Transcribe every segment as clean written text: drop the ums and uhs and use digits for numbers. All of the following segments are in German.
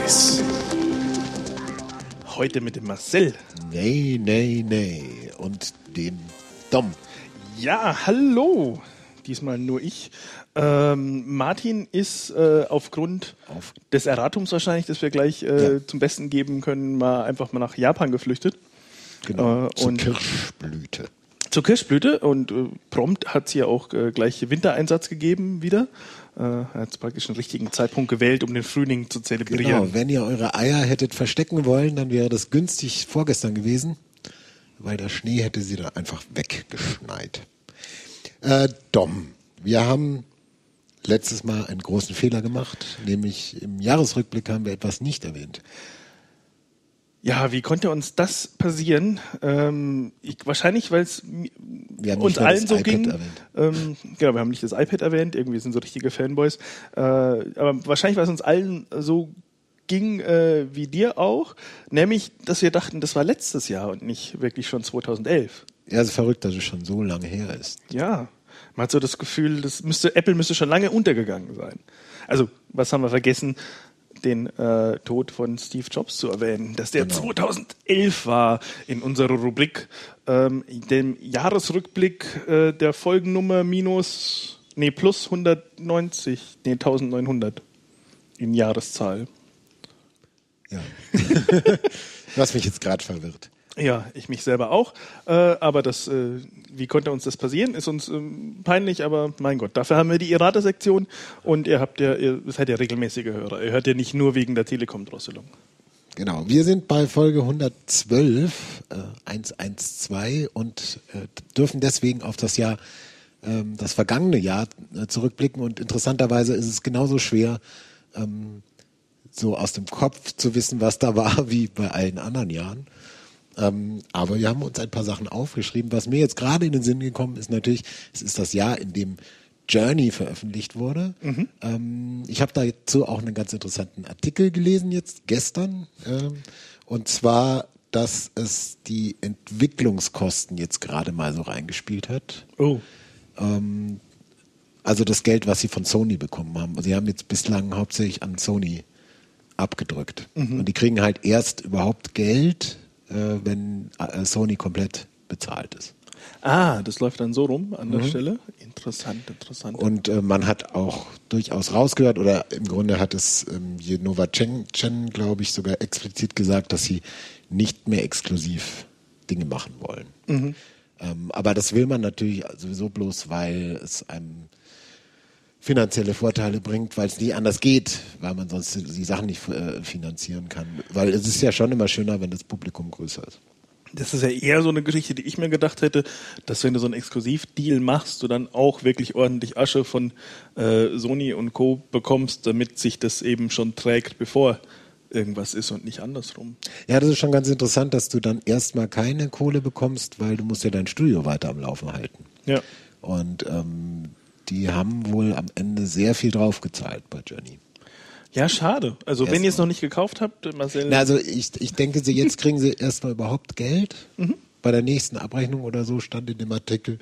Fanboys. Heute mit dem Marcel. Nee. Und dem Dom. Ja, hallo. Diesmal nur ich. Martin ist aufgrund des Erratums wahrscheinlich, das wir gleich zum Besten geben können, einfach mal nach Japan geflüchtet. Genau, zur Kirschblüte. Zur Kirschblüte und prompt hat sie ja auch gleich Wintereinsatz gegeben wieder. Er hat praktisch einen richtigen Zeitpunkt gewählt, um den Frühling zu zelebrieren. Genau, wenn ihr eure Eier hättet verstecken wollen, dann wäre das günstig vorgestern gewesen, weil der Schnee hätte sie dann einfach weggeschneit. Dom, wir haben letztes Mal einen großen Fehler gemacht, nämlich im Jahresrückblick haben wir etwas nicht erwähnt. Ja, wie konnte uns das passieren? Wahrscheinlich, weil es uns allen so ging. Genau, wir haben nicht das iPad erwähnt, irgendwie sind so richtige Fanboys. Aber wahrscheinlich, weil es uns allen so ging wie dir auch, nämlich, dass wir dachten, das war letztes Jahr und nicht wirklich schon 2011. Ja, es ist verrückt, dass es schon so lange her ist. Ja, man hat so das Gefühl, Apple müsste schon lange untergegangen sein. Also, was haben wir vergessen? Den Tod von Steve Jobs zu erwähnen, dass der 2011 war in unserer Rubrik, dem Jahresrückblick der Folgennummer plus 1900 in Jahreszahl. Ja, du hast mich jetzt gerade verwirrt. Ja, ich mich selber auch, aber wie konnte uns das passieren, ist uns peinlich, aber mein Gott, dafür haben wir die Errata-Sektion und ihr seid ja regelmäßige Hörer, ihr hört ja nicht nur wegen der Telekom-Drosselung. Genau, wir sind bei Folge 112, 112 und dürfen deswegen auf das vergangene Jahr zurückblicken und interessanterweise ist es genauso schwer, so aus dem Kopf zu wissen, was da war, wie bei allen anderen Jahren. Aber wir haben uns ein paar Sachen aufgeschrieben. Was mir jetzt gerade in den Sinn gekommen ist, natürlich, es ist das Jahr, in dem Journey veröffentlicht wurde. Ich habe dazu auch einen ganz interessanten Artikel gelesen jetzt, gestern. Und zwar, dass es die Entwicklungskosten jetzt gerade mal so reingespielt hat. Oh. Also das Geld, was sie von Sony bekommen haben. Sie haben jetzt bislang hauptsächlich an Sony abgedrückt. Und die kriegen halt erst überhaupt Geld, wenn Sony komplett bezahlt ist. Ah, das läuft dann so rum an der Stelle. Interessant. Und man hat auch durchaus rausgehört, oder im Grunde hat es Yenova Chen, glaube ich, sogar explizit gesagt, dass sie nicht mehr exklusiv Dinge machen wollen. Aber das will man natürlich sowieso bloß, weil es einem finanzielle Vorteile bringt, weil es nie anders geht, weil man sonst die Sachen nicht finanzieren kann. Weil es ist ja schon immer schöner, wenn das Publikum größer ist. Das ist ja eher so eine Geschichte, die ich mir gedacht hätte, dass wenn du so einen Exklusivdeal machst, du dann auch wirklich ordentlich Asche von Sony und Co. bekommst, damit sich das eben schon trägt, bevor irgendwas ist und nicht andersrum. Ja, das ist schon ganz interessant, dass du dann erstmal keine Kohle bekommst, weil du musst ja dein Studio weiter am Laufen halten. Ja. Und die haben wohl am Ende sehr viel draufgezahlt bei Journey. Ja, schade. Also wenn ihr es noch nicht gekauft habt, Marcel. Na, also ich denke, jetzt kriegen sie erstmal überhaupt Geld. Bei der nächsten Abrechnung oder so stand in dem Artikel.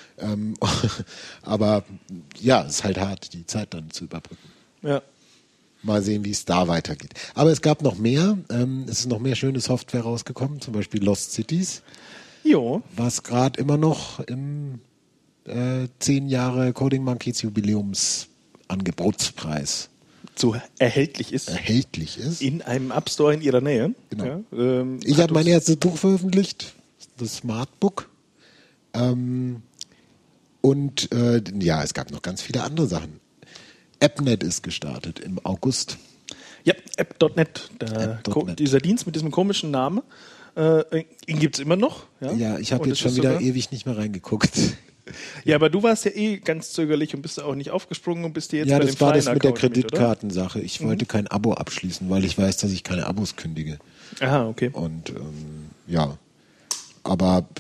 Aber ja, es ist halt hart, die Zeit dann zu überbrücken. Ja. Mal sehen, wie es da weitergeht. Aber es gab noch mehr. Es ist noch mehr schöne Software rausgekommen, zum Beispiel Lost Cities. Jo. Was gerade immer noch im 10 Jahre Coding Monkeys Jubiläumsangebotspreis erhältlich ist. In einem App Store in ihrer Nähe. Genau. Ja, ich habe mein erstes Buch veröffentlicht, das Smart Book. Und es gab noch ganz viele andere Sachen. AppNet ist gestartet im August. Ja, App.net. Dieser Dienst mit diesem komischen Namen. Ihn gibt es immer noch. Ja, ich habe jetzt schon wieder ewig nicht mehr reingeguckt. Ja, aber du warst ja ganz zögerlich und bist auch nicht aufgesprungen und bist dir jetzt bei dem das war das mit der Account Kreditkartensache. Ich wollte kein Abo abschließen, weil ich weiß, dass ich keine Abos kündige. Aha, okay. Und aber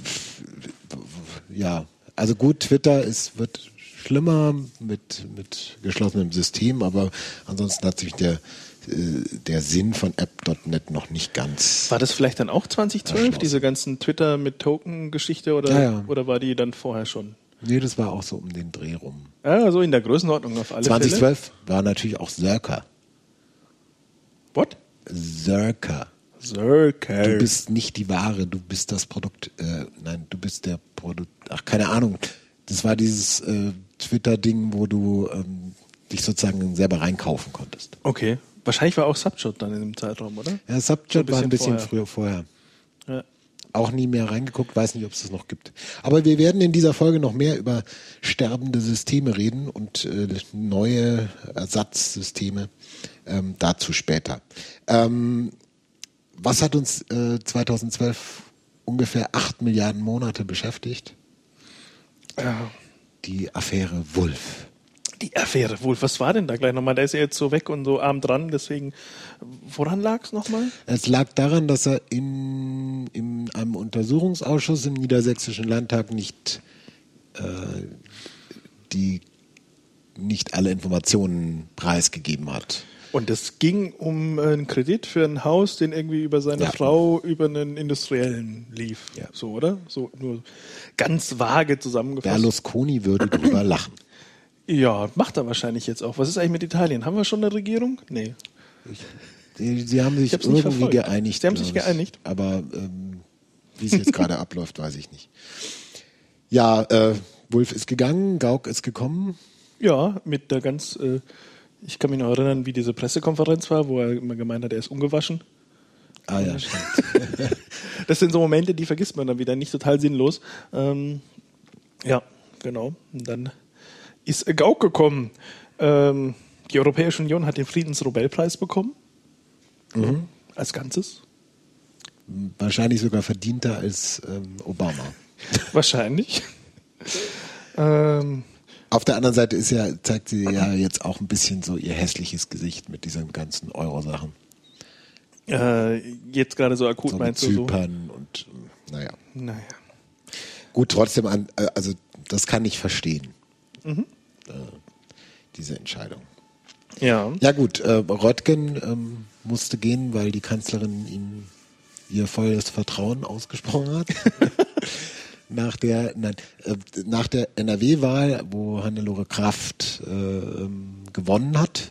also gut, Twitter wird schlimmer mit geschlossenem System, aber ansonsten hat sich der Sinn von App.net noch nicht ganz. War das vielleicht dann auch 2012, diese ganzen Twitter mit Token-Geschichte oder war die dann vorher schon? Nee, das war auch so um den Dreh rum. Ja, so in der Größenordnung auf alle 2012 war natürlich auch Zerker. What? Zerka. Zerka. Du bist nicht die Ware, du bist das Produkt. Nein, du bist der Produkt. Ach, keine Ahnung. Das war dieses Twitter-Ding, wo du dich sozusagen selber reinkaufen konntest. Okay. Wahrscheinlich war auch Subshot dann in dem Zeitraum, oder? Ja, Subshot war ein bisschen früher vorher. Ja. Auch nie mehr reingeguckt, weiß nicht, ob es das noch gibt. Aber wir werden in dieser Folge noch mehr über sterbende Systeme reden und neue Ersatzsysteme. Dazu später. Was hat uns 2012 ungefähr 8 Milliarden Monate beschäftigt? Ja. Die Affäre Wulff. Die Affäre Wulff, was war denn da gleich nochmal? Der ist ja jetzt so weg und so arm dran, deswegen, woran lag es nochmal? Es lag daran, dass er in einem Untersuchungsausschuss im Niedersächsischen Landtag nicht alle Informationen preisgegeben hat. Und es ging um einen Kredit für ein Haus, den irgendwie über seine Frau über einen Industriellen lief. Ja. So, oder? So nur ganz vage zusammengefasst. Berlusconi würde drüber lachen. Ja, macht er wahrscheinlich jetzt auch. Was ist eigentlich mit Italien? Haben wir schon eine Regierung? Nee. Sie haben sich irgendwie geeinigt. Sie haben sich geeinigt? Aber wie es jetzt gerade abläuft, weiß ich nicht. Ja, Wulff ist gegangen, Gauck ist gekommen. Ja, mit der ganz... ich kann mich noch erinnern, wie diese Pressekonferenz war, wo er immer gemeint hat, er ist ungewaschen. Ah ja, stimmt. Das sind so Momente, die vergisst man dann wieder, nicht total sinnlos. Ja, genau. Und dann ist Gauck gekommen. Die Europäische Union hat den Friedensnobelpreis bekommen. Mhm. Als Ganzes. Wahrscheinlich sogar verdienter als Obama. Wahrscheinlich. Auf der anderen Seite zeigt sie ja jetzt auch ein bisschen so ihr hässliches Gesicht mit diesen ganzen Euro-Sachen. Jetzt gerade so akut so meinst du so? Zypern und naja. Gut, trotzdem, also das kann ich verstehen. Mhm. Diese Entscheidung. Ja. Ja gut, Röttgen musste gehen, weil die Kanzlerin ihm ihr volles Vertrauen ausgesprochen hat. Nach der NRW-Wahl, wo Hannelore Kraft gewonnen hat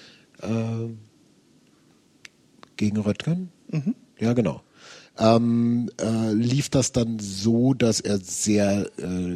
gegen Röttgen. Mhm. Ja, genau. Lief das dann so, dass er sehr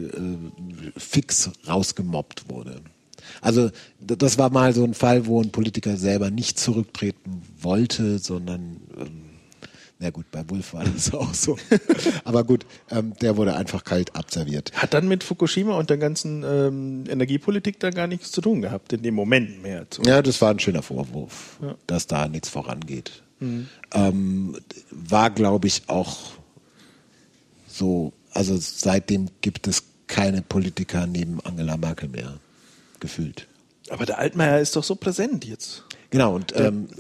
fix rausgemobbt wurde. Also das war mal so ein Fall, wo ein Politiker selber nicht zurücktreten wollte, sondern na gut, bei Wulff war das auch so. Aber gut, der wurde einfach kalt abserviert. Hat dann mit Fukushima und der ganzen Energiepolitik da gar nichts zu tun gehabt, in dem Moment mehr. Ja, das war ein schöner Vorwurf, dass da nichts vorangeht. Mhm. War, glaube ich, auch so, also seitdem gibt es keine Politiker neben Angela Merkel mehr, gefühlt. Aber der Altmaier ist doch so präsent jetzt. Genau, und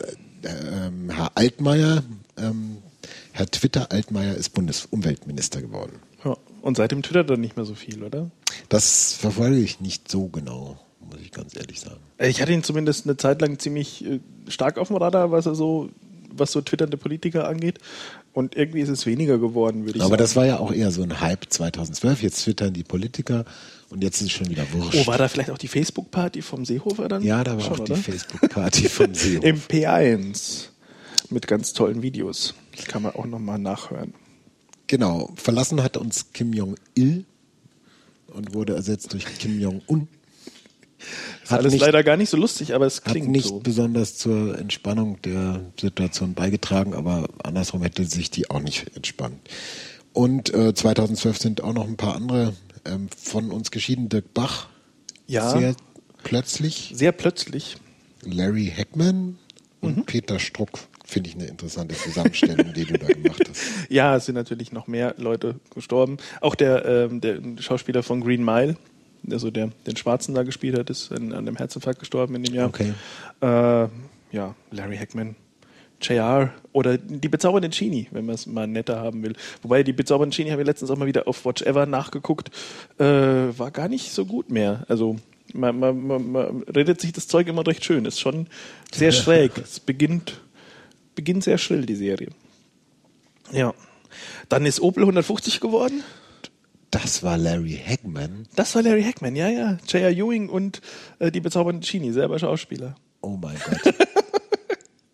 Herr Altmaier, Herr Twitter-Altmaier ist Bundesumweltminister geworden. Ja, und seitdem twittert er nicht mehr so viel, oder? Das verfolge ich nicht so genau, muss ich ganz ehrlich sagen. Ich hatte ihn zumindest eine Zeit lang ziemlich stark auf dem Radar, was so twitternde Politiker angeht. Und irgendwie ist es weniger geworden, würde ich sagen. Aber das war ja auch eher so ein Hype 2012. Jetzt twittern die Politiker und jetzt ist es schon wieder wurscht. Oh, war da vielleicht auch die Facebook-Party vom Seehofer dann? Ja, da war schon, auch die Facebook-Party vom Seehofer. Im P1 mit ganz tollen Videos. Kann man auch nochmal nachhören. Genau. Verlassen hat uns Kim Jong-il und wurde ersetzt durch Kim Jong-un. Das ist alles leider gar nicht so lustig, aber es klingt so. Hat nicht so. besonders zur Entspannung der Situation beigetragen, aber andersrum hätte sich die auch nicht entspannt. Und 2012 sind auch noch ein paar andere von uns geschieden. Dirk Bach, sehr plötzlich. Sehr plötzlich. Larry Heckman und Peter Struck. Finde ich eine interessante Zusammenstellung, die du da gemacht hast. Ja, es sind natürlich noch mehr Leute gestorben. Auch der Schauspieler von Green Mile, also der den Schwarzen da gespielt hat, ist an einem Herzinfarkt gestorben in dem Jahr. Okay. Larry Heckman, JR oder die bezaubernde Genie, wenn man es mal netter haben will. Wobei die bezaubernde Genie habe ich letztens auch mal wieder auf Watch Ever nachgeguckt, war gar nicht so gut mehr. Also man redet sich das Zeug immer recht schön. Ist schon sehr schräg. Es beginnt sehr schrill, die Serie. Ja. Dann ist Opel 150 geworden. Das war Larry Heckman? Das war Larry Heckman, ja. J.R. Ewing und die bezaubernde Genie, selber Schauspieler. Oh mein Gott.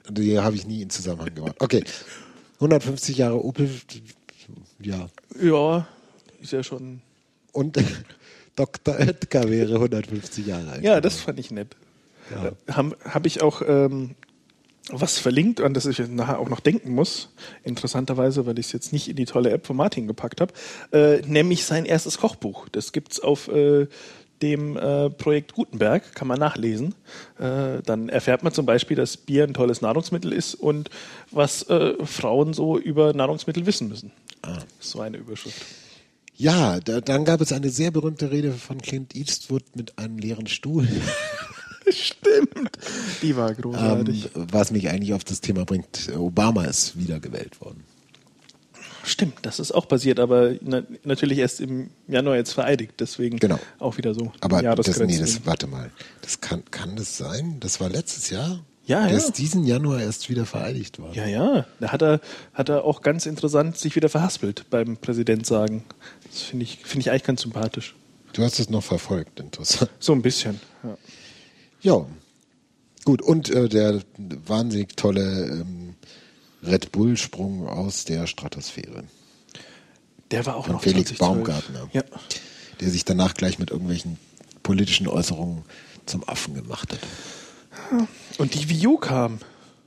Die habe ich nie in Zusammenhang gebracht. Okay, 150 Jahre Opel, ja. Ja, ist ja schon... Und Dr. Oetker wäre 150 Jahre alt. Ja, das fand ich nett. Ja. Hab ich auch was verlinkt, an das ich nachher auch noch denken muss, interessanterweise, weil ich es jetzt nicht in die tolle App von Martin gepackt habe, nämlich sein erstes Kochbuch. Das gibt's auf dem Projekt Gutenberg, kann man nachlesen. Dann erfährt man zum Beispiel, dass Bier ein tolles Nahrungsmittel ist und was Frauen so über Nahrungsmittel wissen müssen. So eine Überschrift. Ja, dann gab es eine sehr berühmte Rede von Clint Eastwood mit einem leeren Stuhl. Stimmt. Die war großartig. Was mich eigentlich auf das Thema bringt, Obama ist wiedergewählt worden. Stimmt, das ist auch passiert, aber natürlich erst im Januar jetzt vereidigt, deswegen auch wieder so. Aber warte mal, das kann das sein? Das war letztes Jahr? Ja, Der ist diesen Januar erst wieder vereidigt worden. Ja. Da hat er auch ganz interessant sich wieder verhaspelt beim Präsident sagen. Das finde ich eigentlich ganz sympathisch. Du hast es noch verfolgt, interessant. So ein bisschen, ja. Ja, gut. Und der wahnsinnig tolle Red Bull-Sprung aus der Stratosphäre. Der war auch noch Felix Baumgartner, der sich danach gleich mit irgendwelchen politischen Äußerungen zum Affen gemacht hat. Und die Wii U kam.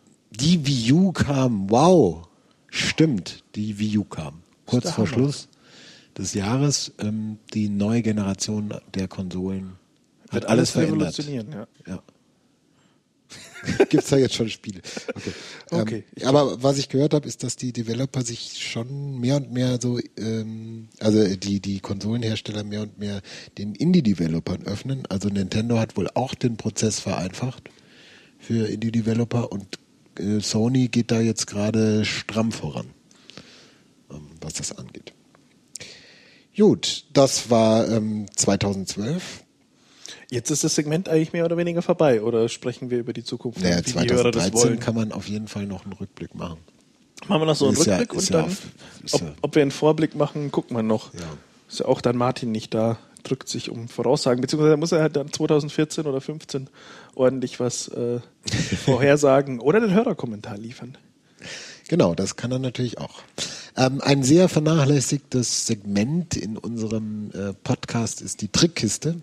Wow. Stimmt, die Wii U kam. Kurz vor Schluss des Jahres. Die neue Generation der Konsolen hat alles verändert. Revolutionieren, ja. Gibt es da jetzt schon Spiele? Okay. Aber was ich gehört habe, ist, dass die Developer sich schon mehr und mehr so, also die Konsolenhersteller mehr und mehr den Indie-Developern öffnen. Also Nintendo hat wohl auch den Prozess vereinfacht für Indie-Developer und Sony geht da jetzt gerade stramm voran, was das angeht. Gut, das war 2012. Jetzt ist das Segment eigentlich mehr oder weniger vorbei, oder sprechen wir über die Zukunft? Naja, 2013 kann man auf jeden Fall noch einen Rückblick machen. Machen wir noch so einen Rückblick und dann, ob wir einen Vorblick machen, gucken wir noch. Ja. Ist ja auch dann Martin nicht da, drückt sich um Voraussagen, beziehungsweise muss er halt dann 2014 oder 2015 ordentlich was vorhersagen oder den Hörerkommentar liefern. Genau, das kann er natürlich auch. Ein sehr vernachlässigtes Segment in unserem Podcast ist die Trickkiste.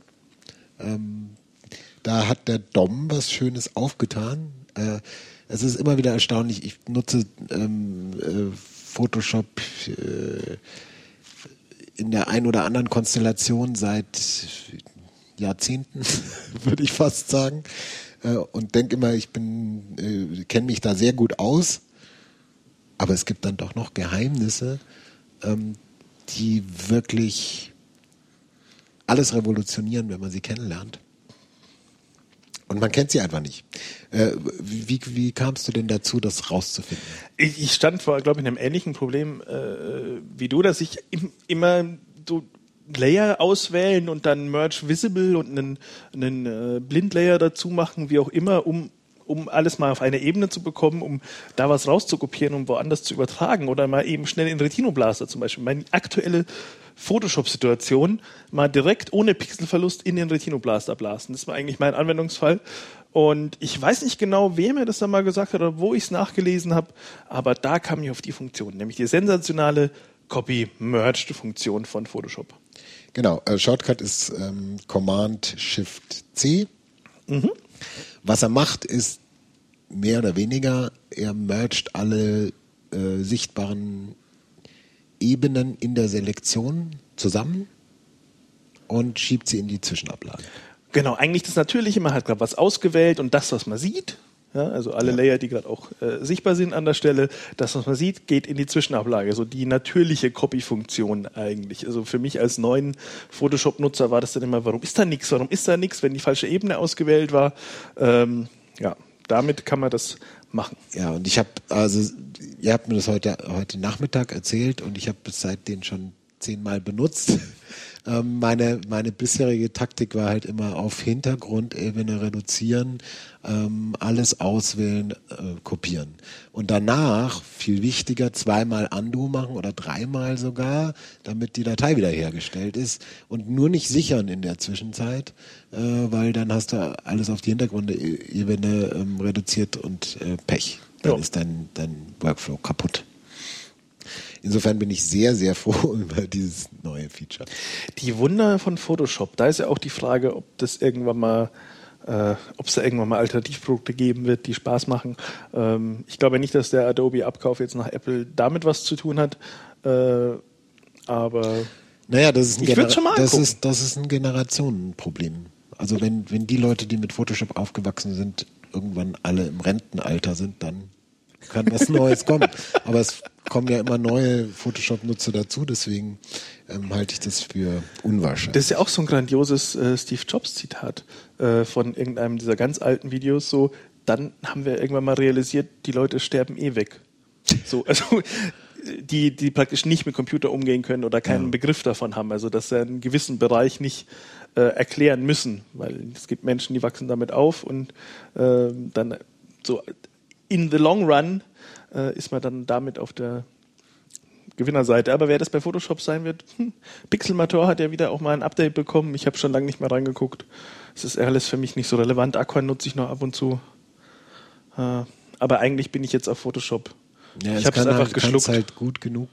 Da hat der Dom was Schönes aufgetan. Es ist immer wieder erstaunlich. Ich nutze Photoshop in der ein oder anderen Konstellation seit Jahrzehnten, würde ich fast sagen. Und denke immer, ich kenne mich da sehr gut aus. Aber es gibt dann doch noch Geheimnisse, die wirklich alles revolutionieren, wenn man sie kennenlernt. Und man kennt sie einfach nicht. Wie kamst du denn dazu, das rauszufinden? Ich stand vor, glaube ich, einem ähnlichen Problem wie du, dass ich immer so Layer auswählen und dann Merge Visible und einen Blindlayer dazu machen, wie auch immer, um alles mal auf eine Ebene zu bekommen, um da was rauszukopieren, um woanders zu übertragen oder mal eben schnell in Retinoblaster zum Beispiel. Meine aktuelle Photoshop-Situation mal direkt ohne Pixelverlust in den Retinoblaster blasen. Das war eigentlich mein Anwendungsfall. Und ich weiß nicht genau, wer mir das dann mal gesagt hat oder wo ich es nachgelesen habe, aber da kam ich auf die Funktion, nämlich die sensationale Copy-Merged-Funktion von Photoshop. Genau, Shortcut ist Command-Shift-C. Mhm. Was er macht, ist mehr oder weniger, er mergt alle sichtbaren Ebenen in der Selektion zusammen und schiebt sie in die Zwischenablage. Genau, eigentlich das Natürliche, man hat gerade was ausgewählt und das, was man sieht, ja, also alle Layer, die gerade auch sichtbar sind an der Stelle, das, was man sieht, geht in die Zwischenablage, so die natürliche Copy-Funktion eigentlich. Also für mich als neuen Photoshop-Nutzer war das dann immer, warum ist da nichts, wenn die falsche Ebene ausgewählt war. Damit kann man das machen. Ja, und ihr habt mir das heute Nachmittag erzählt und ich habe es seitdem schon 10-mal benutzt. Meine bisherige Taktik war halt immer auf Hintergrundebene reduzieren, alles auswählen, kopieren. Und danach, viel wichtiger, 2-mal Undo machen oder 3-mal sogar, damit die Datei wiederhergestellt ist und nur nicht sichern in der Zwischenzeit, weil dann hast du alles auf die Hintergrundebene reduziert und Pech. Dann ist dein Workflow kaputt. Insofern bin ich sehr, sehr froh über dieses neue Feature. Die Wunder von Photoshop, da ist ja auch die Frage, ob es da irgendwann mal Alternativprodukte geben wird, die Spaß machen. Ich glaube nicht, dass der Adobe-Abkauf jetzt nach Apple damit was zu tun hat, aber naja, das ist ein Generationenproblem. Also wenn die Leute, die mit Photoshop aufgewachsen sind, irgendwann alle im Rentenalter sind, dann kann was Neues kommen. Aber es kommen ja immer neue Photoshop-Nutzer dazu, deswegen halte ich das für unwahrscheinlich. Das ist ja auch so ein grandioses Steve Jobs-Zitat von irgendeinem dieser ganz alten Videos. So, dann haben wir irgendwann mal realisiert, die Leute sterben eh weg. So, also die praktisch nicht mit Computer umgehen können oder keinen Begriff davon haben. Also dass sie einen gewissen Bereich nicht erklären müssen, weil es gibt Menschen, die wachsen damit auf und dann so in the long run ist man dann damit auf der Gewinnerseite. Aber wer das bei Photoshop sein wird, Pixelmator hat ja wieder auch mal ein Update bekommen. Ich habe schon lange nicht mehr reingeguckt. Es ist alles für mich nicht so relevant. Aqua nutze ich noch ab und zu. Aber eigentlich bin ich jetzt auf Photoshop. Ja, ich habe es einfach geschluckt. Es halt gut genug.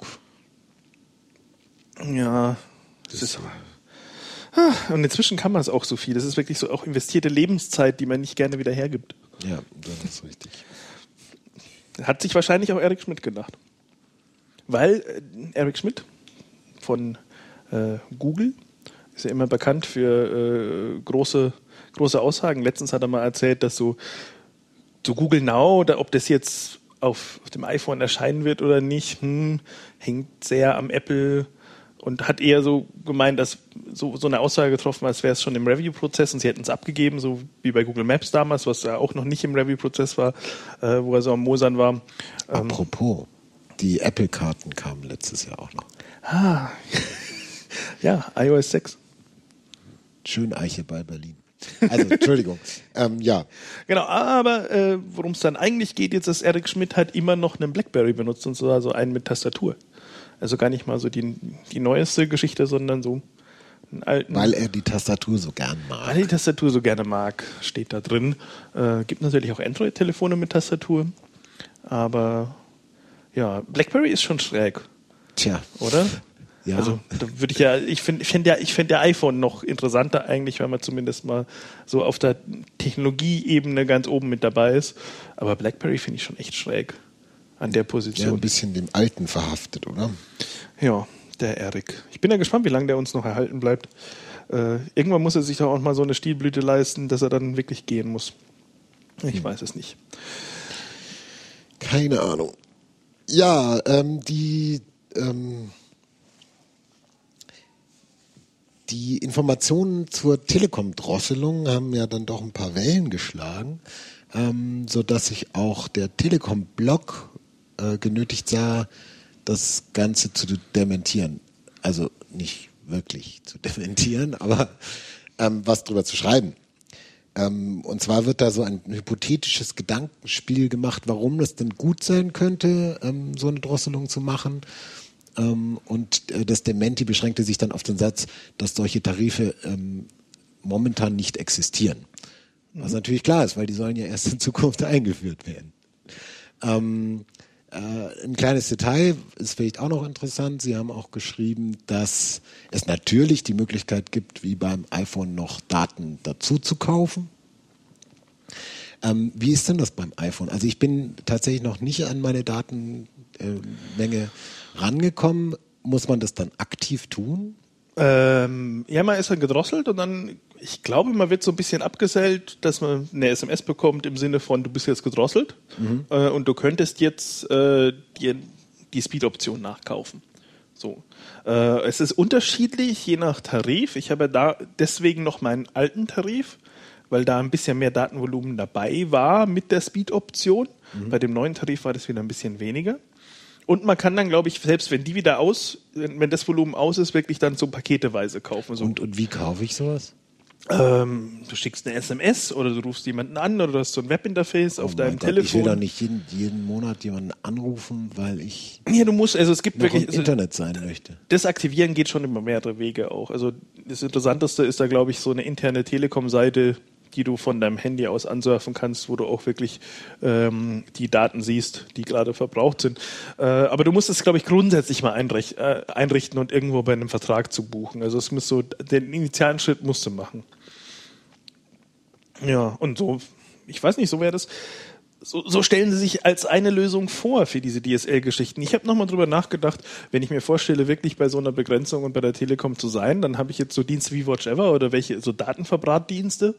Ja, das ist und inzwischen kann man es auch so viel. Das ist wirklich so auch investierte Lebenszeit, die man nicht gerne wieder hergibt. Ja, das ist richtig. Hat sich wahrscheinlich auch Eric Schmidt gedacht. Weil Eric Schmidt von Google ist ja immer bekannt für große Aussagen. Letztens hat er mal erzählt, dass so Google Now, oder ob das jetzt auf dem iPhone erscheinen wird oder nicht, hängt sehr am Apple und hat eher so gemeint, dass so eine Aussage getroffen, als wäre es schon im Review-Prozess und sie hätten es abgegeben, so wie bei Google Maps damals, was ja auch noch nicht im Review-Prozess war, wo er so am Mosern war. Apropos, die Apple-Karten kamen letztes Jahr auch noch. Ja, iOS 6. Schön Eiche bei Berlin. Also, Entschuldigung. Ja. Genau, aber worum es dann eigentlich geht, jetzt, dass Eric Schmidt halt immer noch einen BlackBerry benutzt, und zwar so einen mit Tastatur. Also gar nicht mal so die neueste Geschichte, sondern so einen alten. Weil er die Tastatur so gern mag. Weil er die Tastatur so gerne mag, steht da drin. Gibt natürlich auch Android-Telefone mit Tastatur. Aber ja, BlackBerry ist schon schräg. Tja. Oder? Ja. Also da würde ich finde der iPhone noch interessanter eigentlich, weil man zumindest mal so auf der Technologieebene ganz oben mit dabei ist. Aber BlackBerry finde ich schon echt schräg an der Position. Ja, ein bisschen dem Alten verhaftet, oder? Ja, der Eric. Ich bin ja gespannt, wie lange der uns noch erhalten bleibt. Irgendwann muss er sich doch auch mal so eine Stilblüte leisten, dass er dann wirklich gehen muss. Ich weiß es nicht. Keine Ahnung. Ja, die Informationen zur Telekom-Drosselung haben ja dann doch ein paar Wellen geschlagen, sodass sich auch der Telekom-Blog genötigt sah, das Ganze zu dementieren. Also nicht wirklich zu dementieren, aber was drüber zu schreiben. Und zwar wird da so ein hypothetisches Gedankenspiel gemacht, warum das denn gut sein könnte, so eine Drosselung zu machen. Und das Dementi beschränkte sich dann auf den Satz, dass solche Tarife momentan nicht existieren. Was natürlich klar ist, weil die sollen ja erst in Zukunft eingeführt werden. Ein kleines Detail ist vielleicht auch noch interessant. Sie haben auch geschrieben, dass es natürlich die Möglichkeit gibt, wie beim iPhone noch Daten dazu zu kaufen. Wie ist denn das beim iPhone? Also ich bin tatsächlich noch nicht an meine Datenmenge rangekommen. Muss man das dann aktiv tun? Ja, man ist dann gedrosselt und dann, ich glaube, man wird so ein bisschen abgesellt, dass man eine SMS bekommt im Sinne von, du bist jetzt gedrosselt und du könntest jetzt dir die Speed-Option nachkaufen. So. Es ist unterschiedlich, je nach Tarif. Ich habe da deswegen noch meinen alten Tarif, weil da ein bisschen mehr Datenvolumen dabei war mit der Speed-Option. Bei dem neuen Tarif war das wieder ein bisschen weniger. Und man kann dann, glaube ich, selbst wenn die wieder wenn das Volumen aus ist, wirklich dann so paketeweise kaufen. So. Und wie kaufe ich sowas? Du schickst eine SMS oder du rufst jemanden an oder du hast so ein Webinterface auf deinem Telefon. Ich will doch nicht jeden Monat jemanden anrufen, weil ich du musst, also es gibt wirklich im Internet sein möchte. Das Aktivieren geht schon über mehrere Wege auch. Also das Interessanteste ist da, glaube ich, so eine interne Telekom-Seite, die du von deinem Handy aus ansurfen kannst, wo du auch wirklich die Daten siehst, die gerade verbraucht sind. Aber du musst es, glaube ich, grundsätzlich mal einrichten und irgendwo bei einem Vertrag zu buchen. Also es muss so, den initialen Schritt musst du machen. Ja, und so, ich weiß nicht, so wäre das. So stellen sie sich als eine Lösung vor für diese DSL-Geschichten. Ich habe nochmal drüber nachgedacht, wenn ich mir vorstelle, wirklich bei so einer Begrenzung und bei der Telekom zu sein, dann habe ich jetzt so Dienste wie WatchEver oder welche so Datenverbratdienste,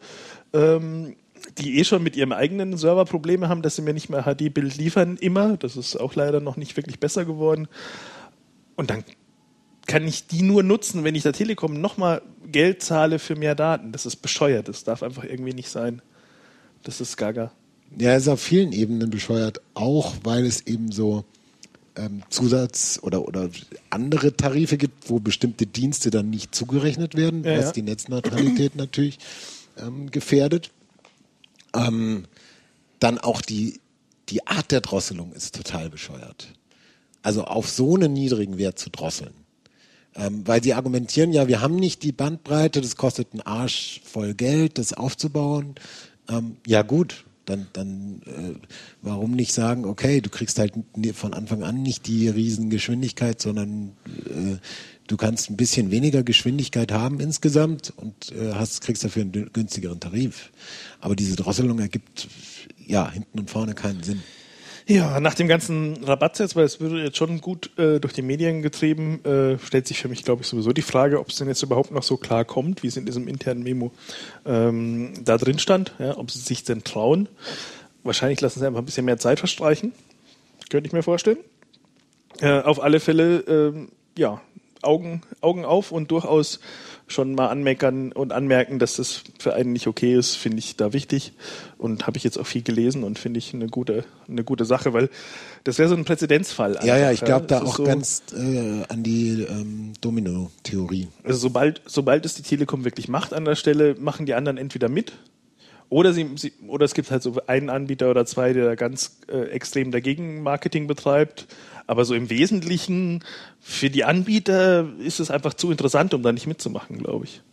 die schon mit ihrem eigenen Server Probleme haben, dass sie mir nicht mehr HD-Bild liefern immer. Das ist auch leider noch nicht wirklich besser geworden. Und dann kann ich die nur nutzen, wenn ich der Telekom nochmal Geld zahle für mehr Daten. Das ist bescheuert. Das darf einfach irgendwie nicht sein. Das ist gaga. Ja, es ist auf vielen Ebenen bescheuert, auch weil es eben so Zusatz- oder andere Tarife gibt, wo bestimmte Dienste dann nicht zugerechnet werden, was die Netzneutralität natürlich gefährdet. Dann auch die Art der Drosselung ist total bescheuert. Also auf so einen niedrigen Wert zu drosseln. Weil sie argumentieren, ja, wir haben nicht die Bandbreite, das kostet einen Arsch voll Geld, das aufzubauen. Ja gut, dann warum nicht sagen, okay, du kriegst halt von Anfang an nicht die Riesengeschwindigkeit, sondern du kannst ein bisschen weniger Geschwindigkeit haben insgesamt und kriegst dafür einen günstigeren Tarif. Aber diese Drosselung ergibt hinten und vorne keinen Sinn. Ja, nach dem ganzen Rabattsatz, weil es würde jetzt schon gut durch die Medien getrieben, stellt sich für mich, glaube ich, sowieso die Frage, ob es denn jetzt überhaupt noch so klar kommt, wie es in diesem internen Memo da drin stand, ob sie sich denn trauen. Wahrscheinlich lassen sie einfach ein bisschen mehr Zeit verstreichen, könnte ich mir vorstellen. Auf alle Fälle, Augen auf und durchaus schon mal anmeckern und anmerken, dass das für einen nicht okay ist, finde ich da wichtig und habe ich jetzt auch viel gelesen und finde ich eine gute Sache, weil das wäre so ein Präzedenzfall. Einfach, ich glaube da auch so, ganz an die Domino-Theorie. Also sobald es die Telekom wirklich macht an der Stelle, machen die anderen entweder mit oder es gibt halt so einen Anbieter oder zwei, der da ganz extrem dagegen Marketing betreibt. Aber so im Wesentlichen für die Anbieter ist es einfach zu interessant, um da nicht mitzumachen, glaube ich.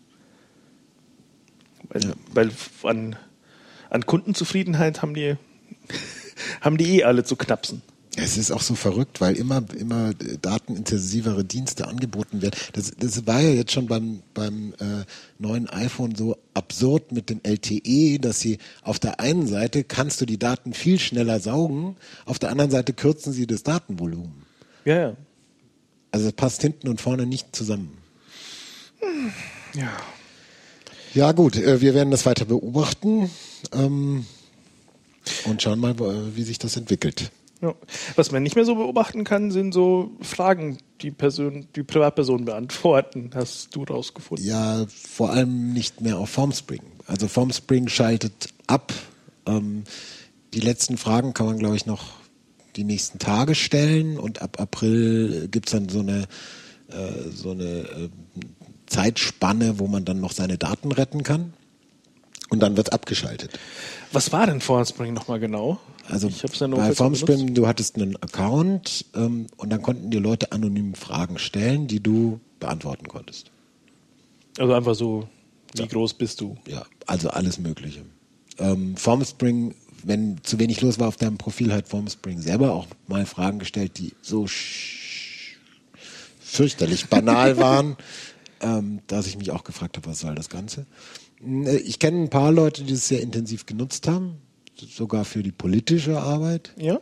Weil an Kundenzufriedenheit haben die alle zu knapsen. Es ist auch so verrückt, weil immer datenintensivere Dienste angeboten werden. Das war ja jetzt schon beim neuen iPhone so absurd mit dem LTE, dass sie auf der einen Seite kannst du die Daten viel schneller saugen, auf der anderen Seite kürzen sie das Datenvolumen. Ja. Also es passt hinten und vorne nicht zusammen. Ja. Ja gut, wir werden das weiter beobachten und schauen mal, wie sich das entwickelt. Ja. Was man nicht mehr so beobachten kann, sind so Fragen, die Privatpersonen beantworten. Hast du rausgefunden? Ja, vor allem nicht mehr auf Formspring. Also Formspring schaltet ab. Die letzten Fragen kann man, glaube ich, noch die nächsten Tage stellen und ab April gibt es dann so eine Zeitspanne, wo man dann noch seine Daten retten kann. Und dann wird es abgeschaltet. Was war denn Formspring nochmal genau? Also bei Formspring, du hattest einen Account und dann konnten die Leute anonym Fragen stellen, die du beantworten konntest. Also einfach so, wie groß bist du? Ja, also alles Mögliche. Formspring, wenn zu wenig los war auf deinem Profil, hat Formspring selber auch mal Fragen gestellt, die so fürchterlich banal waren, dass ich mich auch gefragt habe, was soll das Ganze? Ich kenne ein paar Leute, die es sehr intensiv genutzt haben, sogar für die politische Arbeit. Ja.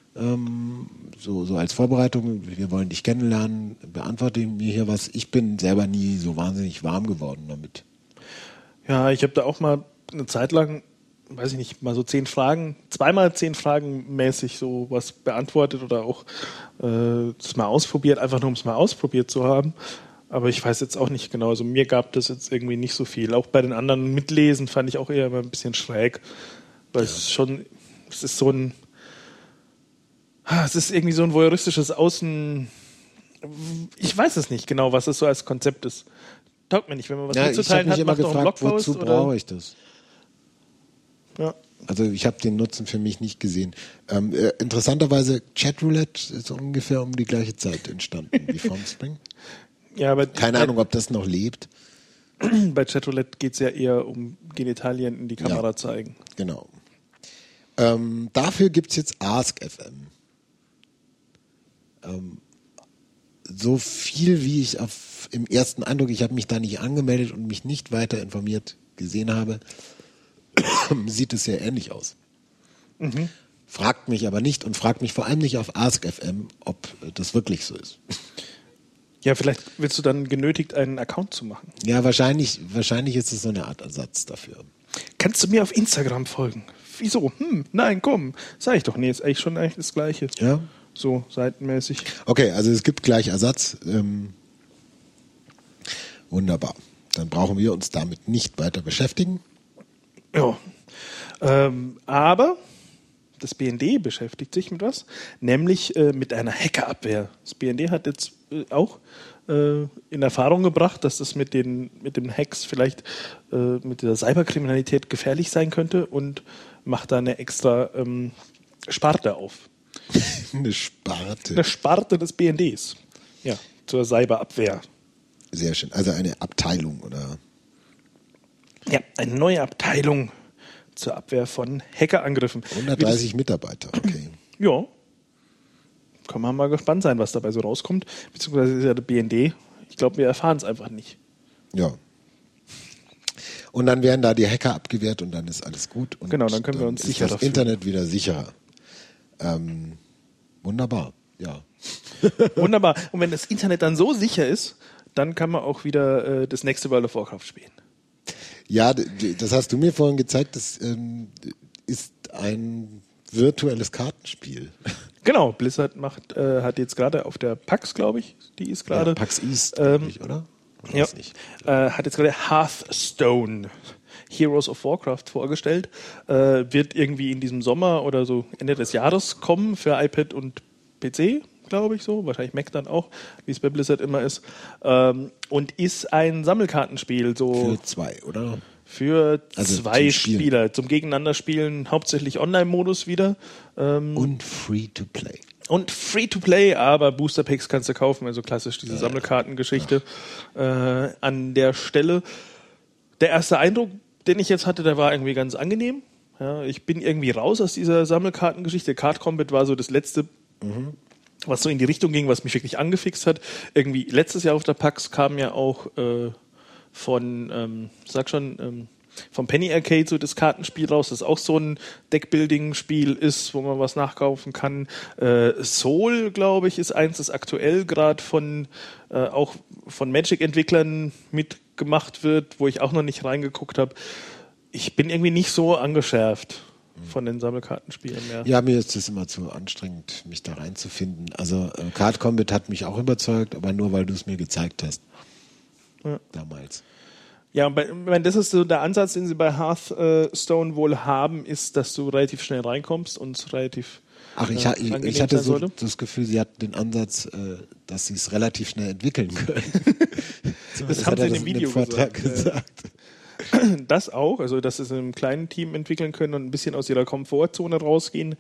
So als Vorbereitung, wir wollen dich kennenlernen, beantworte mir hier was. Ich bin selber nie so wahnsinnig warm geworden damit. Ja, ich habe da auch mal eine Zeit lang, weiß ich nicht, mal so 10 Fragen, zweimal 10 Fragen mäßig so was beantwortet oder auch das mal ausprobiert, einfach nur um es mal ausprobiert zu haben. Aber ich weiß jetzt auch nicht genau, also mir gab das jetzt irgendwie nicht so viel. Auch bei den anderen Mitlesen fand ich auch eher immer ein bisschen schräg, weil es ist so ein, Es ist irgendwie so ein voyeuristisches Außen... Ich weiß es nicht genau, was es so als Konzept ist. Taugt mir nicht, wenn man was mitzuteilen hat, macht doch einen Blogpost. Wozu brauche ich das? Ja. Also ich habe den Nutzen für mich nicht gesehen. Interessanterweise, Chatroulette ist ungefähr um die gleiche Zeit entstanden wie Formspring. Ja, aber keine Ahnung, ob das noch lebt. Bei Chatroulette geht es ja eher um Genitalien in die Kamera zeigen. Genau. Dafür gibt es jetzt AskFM. So viel wie ich im ersten Eindruck, ich habe mich da nicht angemeldet und mich nicht weiter informiert gesehen habe, sieht es sehr ähnlich aus. Mhm. Fragt mich aber nicht und fragt mich vor allem nicht auf AskFM, ob das wirklich so ist. Ja, vielleicht willst du dann genötigt, einen Account zu machen. Ja, wahrscheinlich ist es so eine Art Ersatz dafür. Kannst du mir auf Instagram folgen? Wieso? Nein, komm. Sag ich doch, nee, ist eigentlich das Gleiche. Ja. So, seitenmäßig. Okay, also es gibt gleich Ersatz. Wunderbar. Dann brauchen wir uns damit nicht weiter beschäftigen. Ja. Aber das BND beschäftigt sich mit was? Nämlich mit einer Hackerabwehr. Das BND hat jetzt auch in Erfahrung gebracht, dass das mit den Hacks vielleicht mit der Cyberkriminalität gefährlich sein könnte und macht da eine extra Sparte auf. Eine Sparte? Eine Sparte des BNDs. Ja, zur Cyberabwehr. Sehr schön. Also eine Abteilung, oder? Ja, eine neue Abteilung zur Abwehr von Hackerangriffen. 130 Mitarbeiter, okay. Ja. Kann man mal gespannt sein, was dabei so rauskommt. Beziehungsweise ist ja der BND. Ich glaube, wir erfahren es einfach nicht. Ja. Und dann werden da die Hacker abgewehrt und dann ist alles gut. Und genau, dann können wir uns sicherer fühlen. Das Internet wieder sicherer. Wunderbar, ja. Wunderbar. Und wenn das Internet dann so sicher ist, dann kann man auch wieder das nächste World of Warcraft spielen. Ja, das hast du mir vorhin gezeigt. Das ist ein virtuelles Kartenspiel. Genau, Blizzard hat jetzt gerade auf der PAX, glaube ich, die ist gerade. Ja, PAX East, glaube ich, oder? Ja, hat jetzt gerade Hearthstone, Heroes of Warcraft vorgestellt. Wird irgendwie in diesem Sommer oder so Ende des Jahres kommen für iPad und PC, glaube ich so. Wahrscheinlich Mac dann auch, wie es bei Blizzard immer ist. Und ist ein Sammelkartenspiel. So für zwei, oder? Für zwei Spieler. Zum Gegeneinanderspielen, hauptsächlich Online-Modus wieder. Und Free-to-Play. Und Free-to-Play, aber Booster Packs kannst du kaufen, also klassisch diese Sammelkartengeschichte an der Stelle. Der erste Eindruck, den ich jetzt hatte, der war irgendwie ganz angenehm. Ja, ich bin irgendwie raus aus dieser Sammelkartengeschichte. Card Combat war so das letzte, was so in die Richtung ging, was mich wirklich angefixt hat. Irgendwie letztes Jahr auf der PAX kam ja auch vom Penny Arcade so das Kartenspiel raus, das auch so ein Deckbuilding-Spiel ist, wo man was nachkaufen kann. Soul, glaube ich, ist eins, das aktuell gerade auch von Magic-Entwicklern mitgemacht wird, wo ich auch noch nicht reingeguckt habe. Ich bin irgendwie nicht so angeschärft von den Sammelkartenspielen mehr. Ja, mir ist es immer zu anstrengend, mich da reinzufinden. Also Card Combat hat mich auch überzeugt, aber nur, weil du es mir gezeigt hast. Ja. Damals. Ja, das ist so der Ansatz, den sie bei Hearthstone wohl haben, ist, dass du relativ schnell reinkommst und relativ ich hatte so das Gefühl, sie hatten den Ansatz, dass sie es relativ schnell entwickeln können. Das haben sie in dem Video gesagt. Das auch, also dass sie es in einem kleinen Team entwickeln können und ein bisschen aus ihrer Komfortzone rausgehen.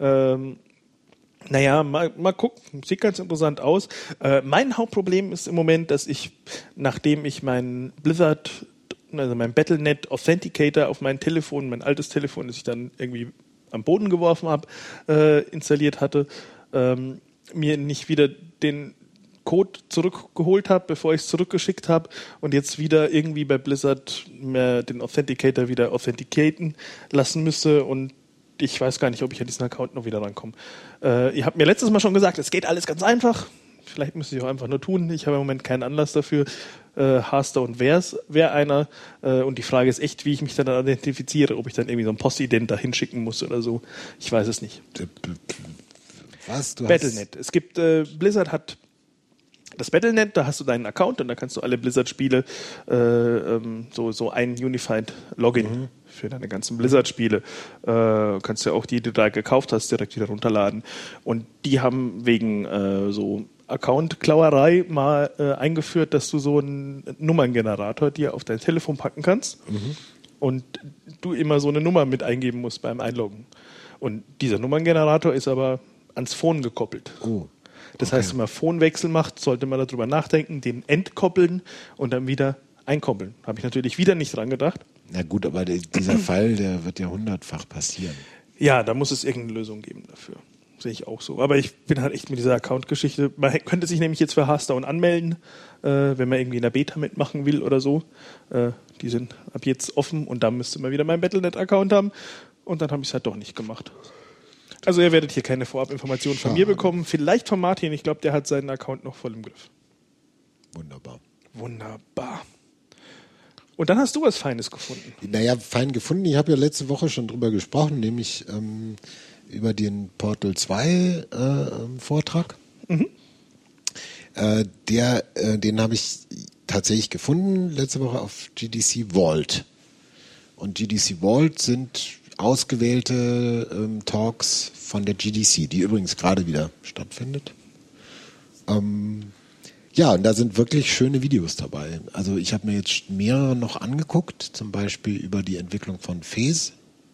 Naja, mal gucken. Sieht ganz interessant aus. Mein Hauptproblem ist im Moment, dass ich, nachdem ich mein Battle.net Authenticator auf mein Telefon, mein altes Telefon, das ich dann irgendwie am Boden geworfen habe, installiert hatte, mir nicht wieder den Code zurückgeholt habe, bevor ich es zurückgeschickt habe und jetzt wieder irgendwie bei Blizzard mir den Authenticator wieder authenticaten lassen müsste und ich weiß gar nicht, ob ich an diesen Account noch wieder rankomme. Ihr habt mir letztes Mal schon gesagt, es geht alles ganz einfach. Vielleicht müsste ich auch einfach nur tun. Ich habe im Moment keinen Anlass dafür. Hearthstone wäre einer. Und die Frage ist echt, wie ich mich dann identifiziere. Ob ich dann irgendwie so ein Postident da hinschicken muss oder so. Ich weiß es nicht. Was? Battle.net. Es gibt, Blizzard hat das Battle.net, da hast du deinen Account und da kannst du alle Blizzard-Spiele so ein Unified Login für deine ganzen Blizzard-Spiele. Kannst ja auch die du da gekauft hast, direkt wieder runterladen. Und die haben wegen so Account-Klauerei mal eingeführt, dass du so einen Nummerngenerator dir auf dein Telefon packen kannst und du immer so eine Nummer mit eingeben musst beim Einloggen. Und dieser Nummerngenerator ist aber ans Phone gekoppelt. Oh. Das heißt, wenn man Phonewechsel macht, sollte man darüber nachdenken, den entkoppeln und dann wieder einkoppeln. Habe ich natürlich wieder nicht dran gedacht. Na gut, aber dieser Fall, der wird ja 100-fach passieren. Ja, da muss es irgendeine Lösung geben dafür. Sehe ich auch so. Aber ich bin halt echt mit dieser Account-Geschichte. Man könnte sich nämlich jetzt für Hearthstone anmelden, wenn man irgendwie in der Beta mitmachen will oder so. Die sind ab jetzt offen und da müsste man wieder meinen Battle.net-Account haben. Und dann habe ich es halt doch nicht gemacht. Also ihr werdet hier keine Vorabinformationen von mir bekommen. Vielleicht von Martin. Ich glaube, der hat seinen Account noch voll im Griff. Wunderbar. Und dann hast du was Feines gefunden. Naja, fein gefunden. Ich habe ja letzte Woche schon drüber gesprochen, nämlich über den Portal 2 Vortrag. Den habe ich tatsächlich gefunden letzte Woche auf GDC Vault. Und GDC Vault sind ausgewählte Talks von der GDC, die übrigens gerade wieder stattfindet. Ja, und da sind wirklich schöne Videos dabei. Also ich habe mir jetzt mehrere noch angeguckt, zum Beispiel über die Entwicklung von Fez.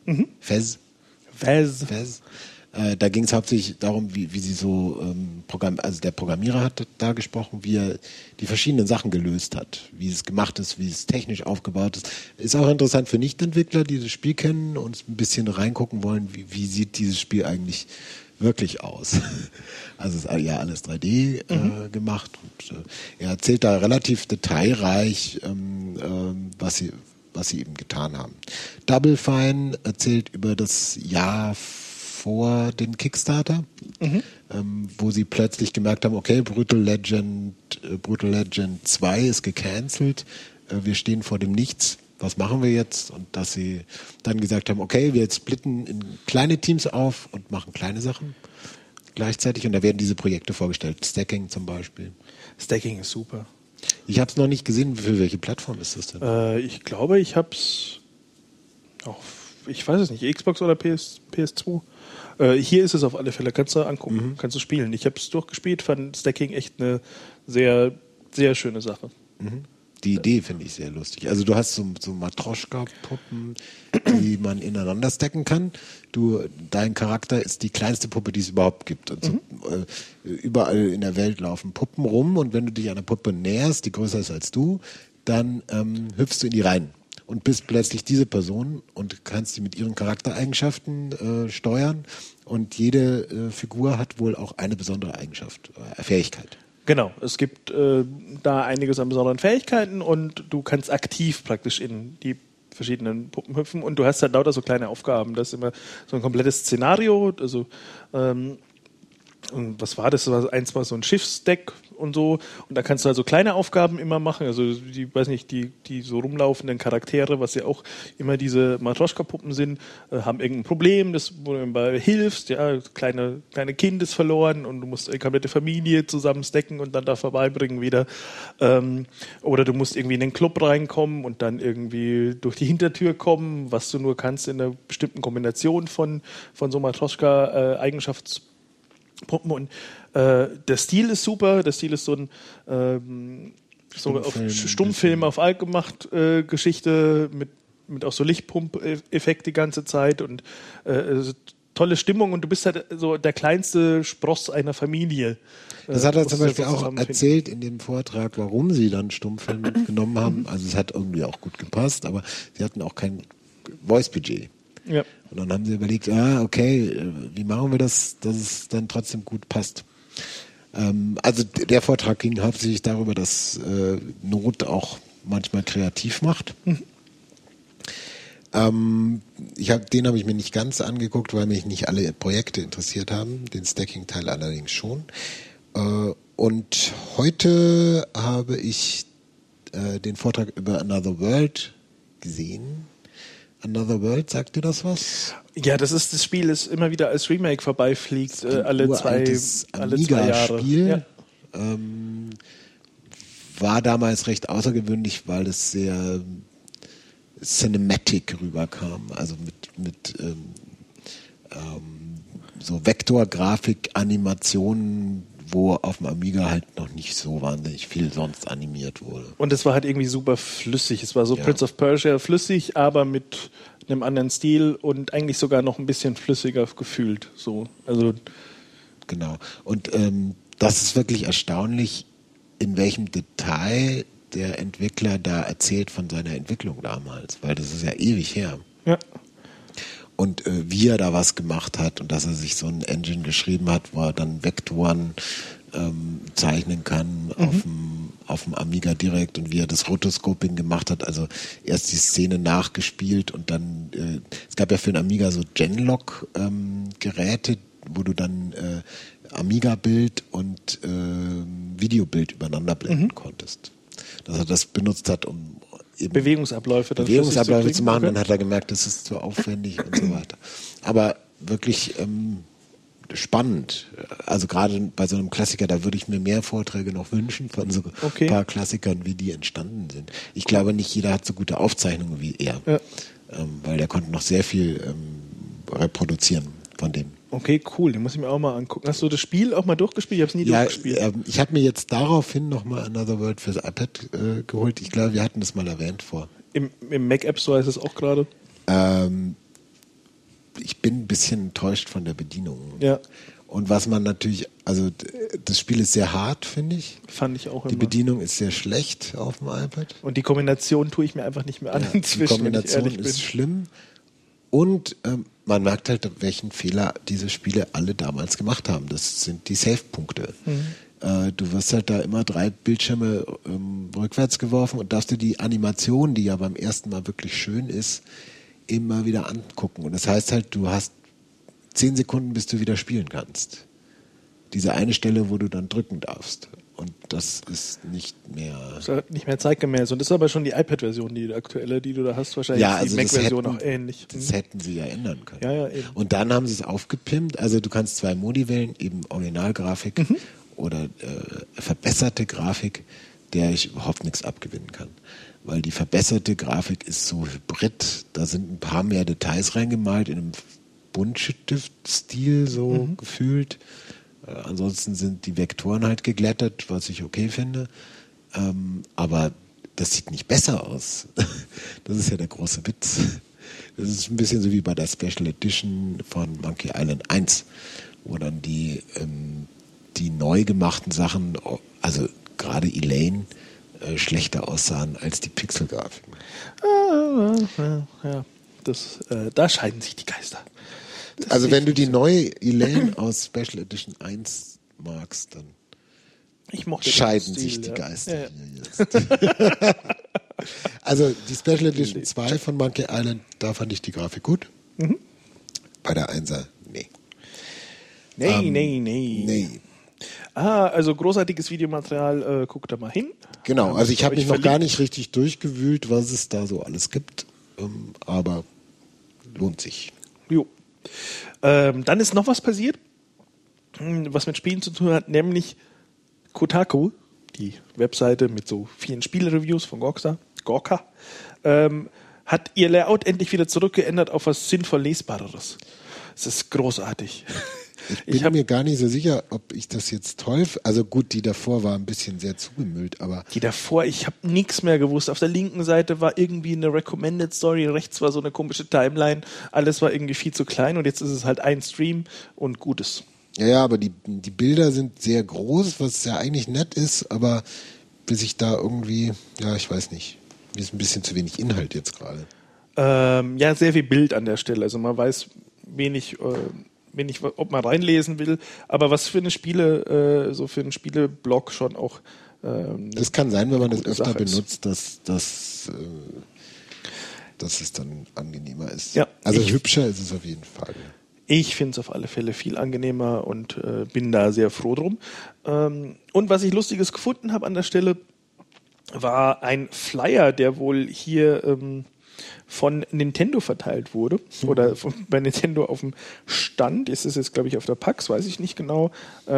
Da ging es hauptsächlich darum, wie sie so also der Programmierer hat da gesprochen, wie er die verschiedenen Sachen gelöst hat, wie es gemacht ist, wie es technisch aufgebaut ist. Ist auch interessant für Nichtentwickler, die das Spiel kennen und ein bisschen reingucken wollen, wie sieht dieses Spiel eigentlich wirklich aus. Also es ist ja alles 3D gemacht und er erzählt da relativ detailreich, was sie eben getan haben. Double Fine erzählt über das Jahr vor dem Kickstarter, wo sie plötzlich gemerkt haben, okay, Brutal Legend 2 ist gecancelt, wir stehen vor dem Nichts, was machen wir jetzt? Und dass sie dann gesagt haben, okay, wir splitten in kleine Teams auf und machen kleine Sachen gleichzeitig und da werden diese Projekte vorgestellt. Stacking zum Beispiel. Stacking ist super. Ich habe es noch nicht gesehen, für welche Plattform ist das denn? Ich glaube, ich habe es auf, ich weiß es nicht, Xbox oder PS2. Hier ist es auf alle Fälle, kannst du angucken, kannst du spielen. Ich habe es durchgespielt, fand Stacking echt eine sehr, sehr schöne Sache. Die Idee finde ich sehr lustig. Also du hast so Matroschka-Puppen, die man ineinander stacken kann. Dein Charakter ist die kleinste Puppe, die es überhaupt gibt. Und überall in der Welt laufen Puppen rum und wenn du dich einer Puppe näherst, die größer ist als du, dann hüpfst du in die rein und bist plötzlich diese Person und kannst die mit ihren Charaktereigenschaften steuern. Und jede Figur hat wohl auch eine besondere Eigenschaft, Fähigkeit. Genau, es gibt da einiges an besonderen Fähigkeiten und du kannst aktiv praktisch in die verschiedenen Puppen hüpfen und du hast halt lauter so kleine Aufgaben. Das ist immer so ein komplettes Szenario. Also was war das? Das war eins mal so ein Schiffsdeck und so. Und da kannst du also kleine Aufgaben immer machen. Also die, weiß nicht, die so rumlaufenden Charaktere, was ja auch immer diese Matroschka-Puppen sind, haben irgendein Problem, wo du dabei hilfst. Ja, kleine Kind ist verloren und du musst eine komplette Familie zusammen stacken und dann da vorbeibringen wieder. Oder du musst irgendwie in den Club reinkommen und dann irgendwie durch die Hintertür kommen, was du nur kannst in einer bestimmten Kombination von so Matroschka-Eigenschaftspuppen. Und der Stil ist super. Der Stil ist so ein Stummfilm auf alt gemacht Geschichte mit auch so Lichtpump-Effekt die ganze Zeit und tolle Stimmung und du bist halt so der kleinste Spross einer Familie. Das hat er zum Beispiel auch erzählt in dem Vortrag, warum sie dann Stummfilm genommen haben. Also es hat irgendwie auch gut gepasst, aber sie hatten auch kein Voice-Budget. Ja. Und dann haben sie überlegt, okay, wie machen wir das, dass es dann trotzdem gut passt. Also der Vortrag ging hauptsächlich darüber, dass Not auch manchmal kreativ macht. Den habe ich mir nicht ganz angeguckt, weil mich nicht alle Projekte interessiert haben, den Stacking-Teil allerdings schon. Und heute habe ich den Vortrag über Another World gesehen. Another World, sagt dir das was? Ja, das Spiel, das immer wieder als Remake vorbeifliegt, alle zwei Jahre. Spiel. Ja. War damals recht außergewöhnlich, weil es sehr Cinematic rüberkam, also mit so Vektorgrafik, Animationen, wo auf dem Amiga halt noch nicht so wahnsinnig viel sonst animiert wurde. Und es war halt irgendwie super flüssig. Es war so Prince of Persia flüssig, aber mit einem anderen Stil und eigentlich sogar noch ein bisschen flüssiger gefühlt. So, also genau. Und das ist wirklich erstaunlich, in welchem Detail der Entwickler da erzählt von seiner Entwicklung damals, weil das ist ja ewig her. Ja. Und wie er da was gemacht hat und dass er sich so ein Engine geschrieben hat, wo er dann Vektoren zeichnen kann auf dem Amiga direkt und wie er das Rotoscoping gemacht hat, also erst die Szene nachgespielt und dann, es gab ja für den Amiga so Genlock-Geräte, wo du dann Amiga-Bild und Videobild übereinander blenden konntest. Dass er das benutzt hat, um eben Bewegungsabläufe zu machen, dann hat er gemerkt, das ist zu aufwendig und so weiter. Aber wirklich spannend. Also gerade bei so einem Klassiker, da würde ich mir mehr Vorträge noch wünschen von so ein paar Klassikern, wie die entstanden sind. Ich glaube, nicht jeder hat so gute Aufzeichnungen wie er, weil der konnte noch sehr viel reproduzieren von dem. Okay, cool, den muss ich mir auch mal angucken. Hast du das Spiel auch mal durchgespielt? Ich habe es nie durchgespielt. Ich habe mir jetzt daraufhin nochmal Another World fürs iPad geholt. Ich glaube, wir hatten das mal erwähnt vor. Im Mac App Store ist es auch gerade? Ich bin ein bisschen enttäuscht von der Bedienung. Ja. Und was man natürlich, also das Spiel ist sehr hart, finde ich. Fand ich auch immer. Die Bedienung ist sehr schlecht auf dem iPad. Und die Kombination tue ich mir einfach nicht mehr an inzwischen. Die Kombination ist schlimm. Und man merkt halt, welchen Fehler diese Spiele alle damals gemacht haben. Das sind die Save-Punkte. Du wirst halt da immer 3 Bildschirme rückwärts geworfen und darfst dir die Animation, die ja beim ersten Mal wirklich schön ist, immer wieder angucken. Und das heißt halt, du hast 10 Sekunden, bis du wieder spielen kannst. Diese eine Stelle, wo du dann drücken darfst. Und das ist nicht mehr... Das ist nicht mehr zeitgemäß. Und das ist aber schon die iPad-Version, die aktuelle, die du da hast. Wahrscheinlich ja, ist die also Mac-Version auch ähnlich. Das hätten sie ja ändern können. Ja, eben. Und dann haben sie es aufgepimpt. Also du kannst 2 Modi wählen, eben Originalgrafik oder verbesserte Grafik, der ich überhaupt nichts abgewinnen kann. Weil die verbesserte Grafik ist so hybrid. Da sind ein paar mehr Details reingemalt, in einem Buntstiftstil so gefühlt. Ansonsten sind die Vektoren halt geglättet, was ich okay finde. Aber das sieht nicht besser aus. Das ist ja der große Witz. Das ist ein bisschen so wie bei der Special Edition von Monkey Island 1, wo dann die neu gemachten Sachen, also gerade Elaine, schlechter aussahen als die Pixelgrafiken. Ja, da scheiden sich die Geister. Also wenn du die neue Elaine aus Special Edition 1 magst, dann scheiden sich die Geister hier jetzt. Also die Special Edition 2 von Monkey Island, da fand ich die Grafik gut. Bei der 1er, nee. Nee. Also großartiges Videomaterial, guckt da mal hin. Genau, also ich habe mich noch gar nicht richtig durchgewühlt, was es da so alles gibt, aber lohnt sich. Jo. Dann ist noch was passiert, was mit Spielen zu tun hat, nämlich Kotaku, die Webseite mit so vielen Spielreviews von Gorka, hat ihr Layout endlich wieder zurückgeändert auf was sinnvoll Lesbareres. Es ist großartig. Ich bin mir gar nicht so sicher, ob ich das jetzt toll finde. Also gut, die davor war ein bisschen sehr zugemüllt, aber... Die davor, ich habe nichts mehr gewusst. Auf der linken Seite war irgendwie eine Recommended Story, rechts war so eine komische Timeline. Alles war irgendwie viel zu klein und jetzt ist es halt ein Stream und Gutes. Ja, aber die Bilder sind sehr groß, was ja eigentlich nett ist, aber bis ich da irgendwie, ja, ich weiß nicht, mir ist ein bisschen zu wenig Inhalt jetzt gerade. Ja, sehr viel Bild an der Stelle. Also man weiß wenig, ob man reinlesen will, aber was für eine so für einen Spieleblog schon auch. Das kann sein, wenn man das öfter benutzt, dass es dann angenehmer ist. Ja, also hübscher ist es auf jeden Fall. Ich finde es auf alle Fälle viel angenehmer und bin da sehr froh drum. Und was ich Lustiges gefunden habe an der Stelle, war ein Flyer, der wohl hier von Nintendo verteilt wurde. Oder bei Nintendo auf dem Stand. Ist es jetzt, glaube ich, auf der PAX, weiß ich nicht genau.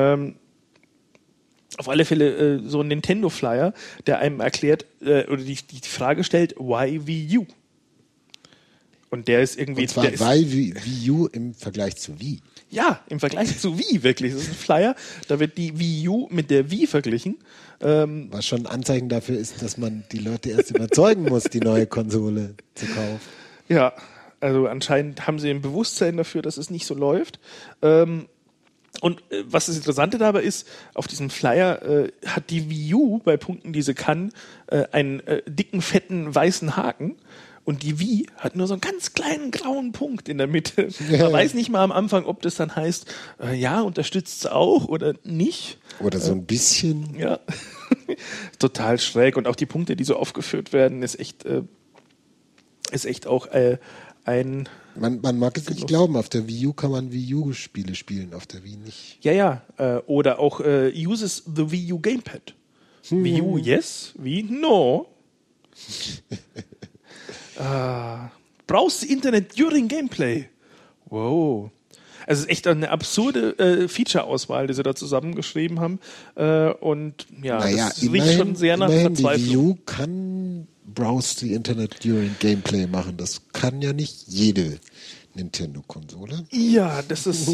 Auf alle Fälle so ein Nintendo-Flyer, der einem erklärt oder die Frage stellt, why Wii U? Und der ist irgendwie... Und zwar bei Wii U im Vergleich zu Wii. Ja, im Vergleich zu Wii wirklich. Das ist ein Flyer, da wird die Wii U mit der Wii verglichen. Was schon ein Anzeichen dafür ist, dass man die Leute erst überzeugen muss, die neue Konsole zu kaufen. Ja, also anscheinend haben sie ein Bewusstsein dafür, dass es nicht so läuft. Und was das Interessante dabei ist, auf diesem Flyer hat die Wii U bei Punkten, die sie kann, einen dicken, fetten, weißen Haken. Und die Wii hat nur so einen ganz kleinen grauen Punkt in der Mitte. Man weiß nicht mal am Anfang, ob das dann heißt, ja, unterstützt es auch oder nicht. Oder so ein bisschen. Ja, total schräg. Und auch die Punkte, die so aufgeführt werden, ist echt auch ein... Man mag es nicht glauben, auf der Wii U kann man Wii U-Spiele spielen, auf der Wii nicht. Ja. Oder auch uses the Wii U Gamepad. Wii U yes, Wii no. Browse the Internet during Gameplay. Wow. Also es ist echt eine absurde Feature-Auswahl, die sie da zusammengeschrieben haben. Und ja, das riecht schon sehr nach Verzweiflung. Die Wii U kann Browse the Internet during Gameplay machen. Das kann ja nicht jede Nintendo-Konsole. Ja, das ist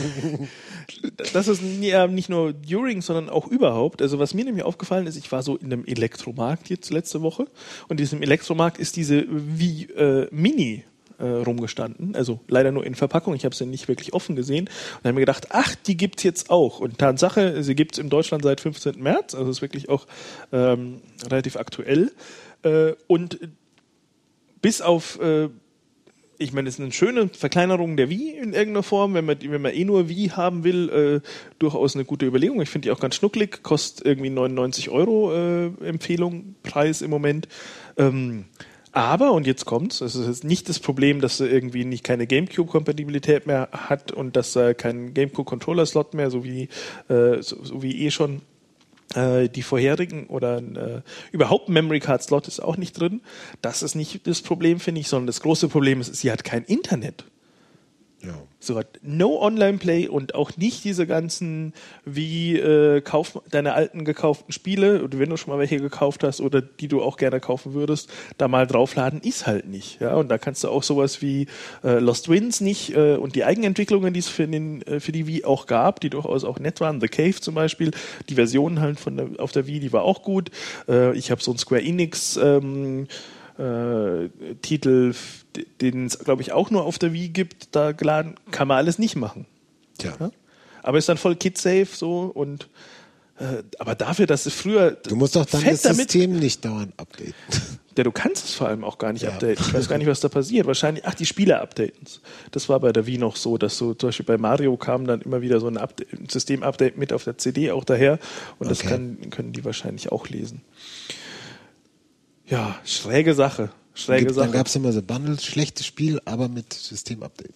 ja nicht nur during, sondern auch überhaupt. Also was mir nämlich aufgefallen ist, ich war so in einem Elektromarkt jetzt letzte Woche und in diesem Elektromarkt ist diese Wii Mini rumgestanden, also leider nur in Verpackung, ich habe sie nicht wirklich offen gesehen und dann habe mir gedacht, ach, die gibt's jetzt auch und Tatsache, sie gibt's in Deutschland seit 15. März, also ist wirklich auch relativ aktuell und bis auf ich meine, es ist eine schöne Verkleinerung der Wii in irgendeiner Form, wenn man nur Wii haben will, durchaus eine gute Überlegung. Ich finde die auch ganz schnucklig, kostet irgendwie 99 € Empfehlung, Preis im Moment. Aber, und jetzt kommt's, es ist nicht das Problem, dass er irgendwie keine GameCube-Kompatibilität mehr hat und dass er keinen GameCube-Controller-Slot mehr, so wie schon die vorherigen oder überhaupt ein Memory-Card-Slot ist auch nicht drin. Das ist nicht das Problem, finde ich, sondern das große Problem ist, sie hat kein Internet. Ja. So hat no Online-Play und auch nicht diese ganzen wie kauf deine alten gekauften Spiele oder wenn du schon mal welche gekauft hast oder die du auch gerne kaufen würdest, da mal draufladen ist halt nicht. Ja, und da kannst du auch sowas wie Lost Winds nicht und die Eigenentwicklungen, die es für die Wii auch gab, die durchaus auch nett waren. The Cave zum Beispiel, die Version halt auf der Wii, die war auch gut. Ich habe so ein Square Enix Titel, den es, glaube ich, auch nur auf der Wii gibt, da geladen, kann man alles nicht machen. Tja. Ja? Aber ist dann voll kid-safe so und aber dafür, dass es früher du musst doch dann das System nicht dauernd updaten. Ja, du kannst es vor allem auch gar nicht updaten. Ich weiß gar nicht, was da passiert. Wahrscheinlich, die Spieler updaten es. Das war bei der Wii noch so, dass so zum Beispiel bei Mario kam dann immer wieder so ein System-Update mit auf der CD auch daher und das können die wahrscheinlich auch lesen. Ja, schräge Sache. Dann gab es immer so Bundles, schlechtes Spiel, aber mit System-Update.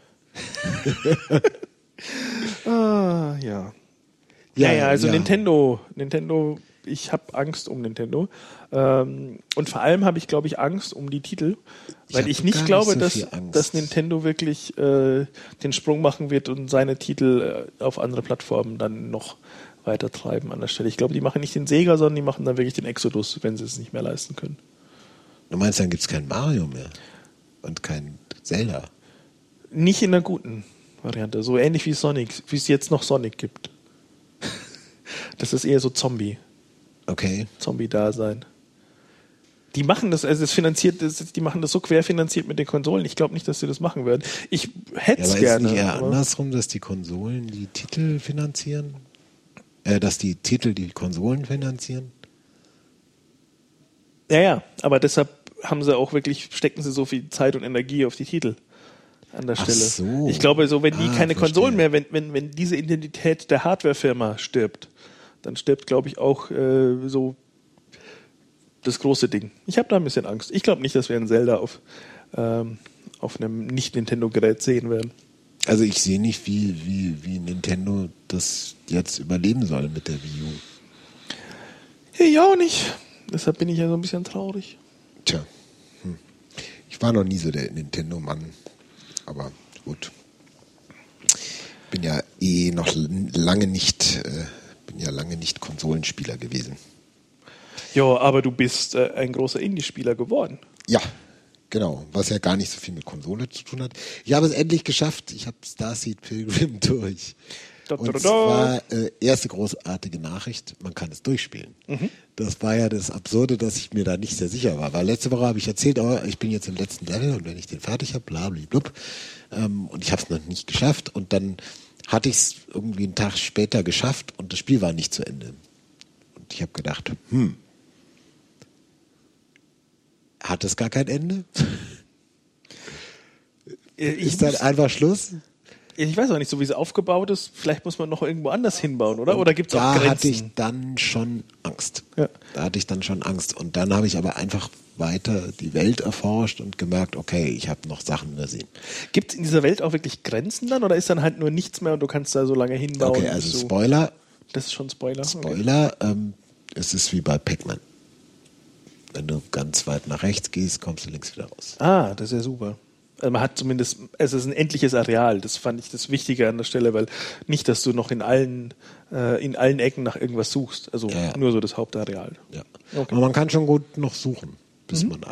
Ja. Naja, also ja. Nintendo, ich habe Angst um Nintendo. Und vor allem habe ich, glaube ich, Angst um die Titel, weil ich nicht glaube, dass Nintendo wirklich den Sprung machen wird und seine Titel auf andere Plattformen dann noch weiter treiben an der Stelle. Ich glaube, die machen nicht den Sega, sondern die machen dann wirklich den Exodus, wenn sie es nicht mehr leisten können. Du meinst, dann gibt es kein Mario mehr und kein Zelda? Nicht in der guten Variante. So ähnlich wie Sonic, wie es jetzt noch Sonic gibt. Das ist eher so Zombie. Okay. Zombie-Dasein. Die machen das, also die machen das so querfinanziert mit den Konsolen. Ich glaube nicht, dass sie das machen werden. Ich hätte es gerne. Aber ist es nicht eher andersrum, dass die Konsolen die Titel finanzieren? Dass die Titel die Konsolen finanzieren? Ja, aber deshalb stecken sie so viel Zeit und Energie auf die Titel an der Stelle. Ach so. Ich glaube, so wenn die keine Konsolen mehr, wenn diese Identität der Hardwarefirma stirbt, dann stirbt, glaube ich, auch so das große Ding. Ich habe da ein bisschen Angst. Ich glaube nicht, dass wir ein Zelda auf einem Nicht-Nintendo-Gerät sehen werden. Also ich sehe nicht, wie Nintendo das jetzt überleben soll mit der Wii U. Ich auch nicht. Deshalb bin ich ja so ein bisschen traurig. Tja. Ich war noch nie so der Nintendo-Mann. Aber gut. Bin ja noch lange nicht Konsolenspieler gewesen. Ja, aber du bist ein großer Indie-Spieler geworden. Ja, Genau, was ja gar nicht so viel mit Konsole zu tun hat. Ich habe es endlich geschafft. Ich habe Starseed Pilgrim durch. Und zwar erste großartige Nachricht, man kann es durchspielen. Das war ja das Absurde, dass ich mir da nicht sehr sicher war. Weil letzte Woche habe ich erzählt, ich bin jetzt im letzten Level und wenn ich den fertig habe, blablablub. Und ich habe es noch nicht geschafft. Und dann hatte ich es irgendwie einen Tag später geschafft und das Spiel war nicht zu Ende. Und ich habe gedacht, hat es gar kein Ende? Ist dann einfach Schluss? Ich weiß auch nicht, so wie es aufgebaut ist, vielleicht muss man noch irgendwo anders hinbauen, oder? Oder gibt es auch Grenzen? Da hatte ich dann schon Angst. Ja. Und dann habe ich aber einfach weiter die Welt erforscht und gemerkt, okay, ich habe noch Sachen übersehen. Gibt es in dieser Welt auch wirklich Grenzen dann oder ist dann halt nur nichts mehr und du kannst da so lange hinbauen? Okay, also so. Spoiler. Das ist schon Spoiler. Spoiler, es ist wie bei Pac-Man. Wenn du ganz weit nach rechts gehst, kommst du links wieder raus. Ah, das ist ja super. Also man hat zumindest, es ist ein endliches Areal, das fand ich das Wichtige an der Stelle, weil nicht, dass du noch in allen Ecken nach irgendwas suchst, also nur so das Hauptareal. Ja. Okay. Aber man kann schon gut noch suchen, bis man